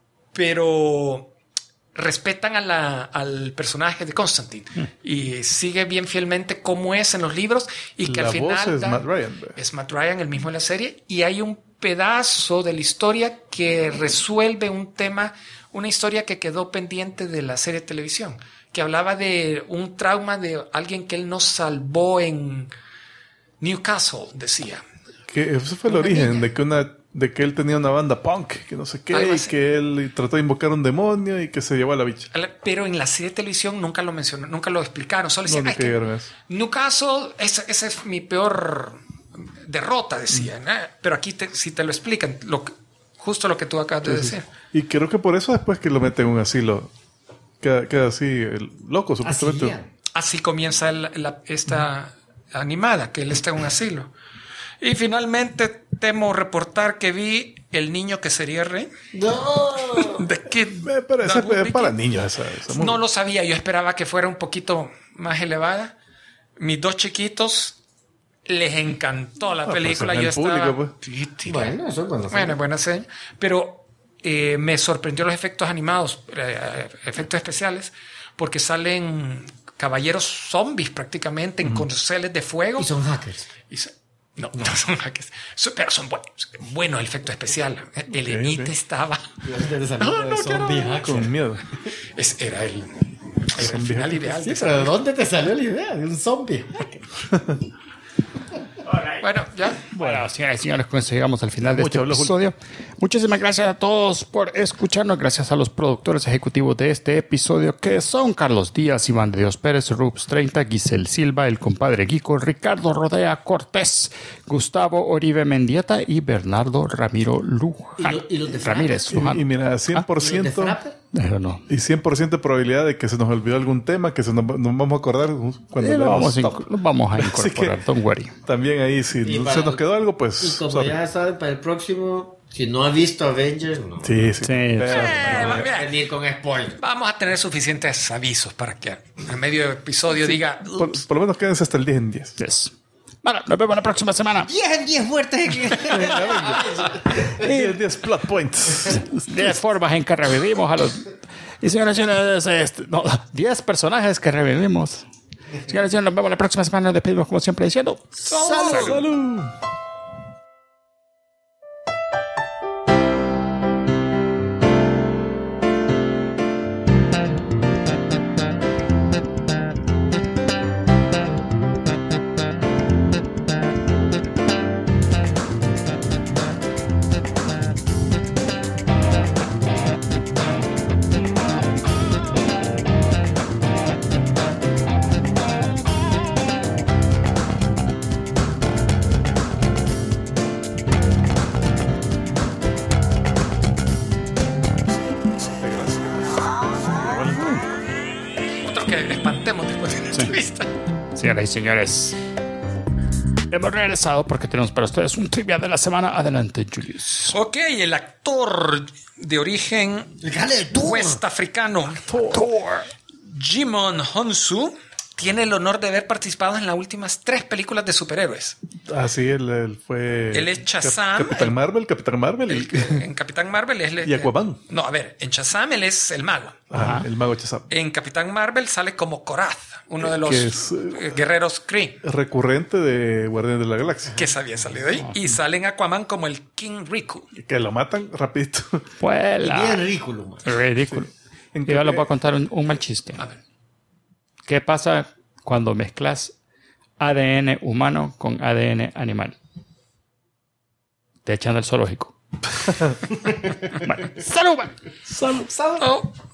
pero respetan al personaje de Constantine y sigue bien fielmente como es en los libros y que al final es Matt Ryan, el mismo de la serie, y hay un pedazo de la historia que resuelve un tema, una historia que quedó pendiente de la serie de televisión, que hablaba de un trauma de alguien que él nos salvó en Newcastle, decía. Que eso fue el origen de que de que él tenía una banda punk, que no sé qué, Algo y así. que él trató de invocar un demonio y que se llevó a la bicha. Pero en la serie de televisión nunca lo mencionó, nunca lo explicaron. Solo No, decían, ni "Ay, que llegaron a eso. Newcastle, esa es mi peor derrota", decían. Pero aquí sí te lo explican, justo lo que tú acabas de decir. Y creo que por eso después que lo meten en un asilo, queda así loco, supuestamente. Así, Así comienza esta animada, que él está en un asilo. Y finalmente temo reportar que vi El niño que sería rey. ¡No! ¿De qué? Pero esa es para niños esa No lo sabía, yo esperaba que fuera un poquito más elevada. Mis 2 chiquitos les encantó la película. pues en Yo el público, estaba... pues. Sí, Bueno, eso es bueno. Bueno, buena señal. Pero me sorprendió los efectos animados, efectos especiales, porque salen caballeros zombies prácticamente en corceles de fuego. Y son hackers. No son hackers. Pero son buenos el efecto especial. El Elite estaba... Con miedo. Era el final ideal. Sí, pero ¿de dónde te salió la idea de un zombie? Bueno, ya. Bueno, señoras y señores, con eso llegamos al final de Mucho este habló, Julio. episodio. Muchísimas gracias a todos por escucharnos. Gracias a los productores ejecutivos de este episodio, que son Carlos Díaz, Iván de Dios Pérez, Rups 30, Giselle Silva, el compadre Guico, Ricardo Rodea Cortés, Gustavo Oribe Mendieta y Bernardo Ramiro Luján. ¿Y los de Ramírez Frappe? Luján. Y mira, ¿Y los de 100%, Frappe? No. y 100% de probabilidad de que se nos olvidó algún tema, que nos vamos a acordar cuando Lo leamos vamos, stop. lo vamos a Así que- incorporar, don't worry. También ahí, si Y se para- nos quedó algo, Y pues... como sorry. ya saben, para el próximo, si no ha visto Avengers, no. Sí. Sí, Pero- Va a Bien. venir con spoilers. Vamos a tener suficientes avisos para que a medio episodio diga... por lo menos quédense hasta el 10 en 10. Yes. Bueno, nos vemos la próxima semana. 10 en 10 muertes. 10 plot points. 10 formas en que revivimos a los... Y señoras y señores, 10 personajes que revivimos. Señoras y señores, nos vemos la próxima semana. Nos despedimos como siempre diciendo... ¡Salud! Otro que espantemos después de la entrevista. Señoras y señores, hemos regresado porque tenemos para ustedes un trivia de la semana. Adelante, Julius. Ok, el actor de origen westafricano Jimon Honsu tiene el honor de haber participado en las últimas 3 películas de superhéroes. Ah, sí, él fue... Él es Shazam. Capitán Marvel. En Capitán Marvel es... Y Aquaman. No, a ver, en Shazam él es el mago. Ajá, el mago Shazam. En Capitán Marvel sale como Korath, uno de los Que es, guerreros Kree, recurrente de Guardianes de la Galaxia. que se había salido ahí. Y sale en Aquaman como el King Riku. Que lo matan rapidito. Fue Bien la... ridículo, man. Ridículo. ¿En Yo les voy a contar un mal chiste. A ver. ¿Qué pasa cuando mezclas ADN humano con ADN animal? Te echan del zoológico. Vale. ¡Salud! Salud. Oh.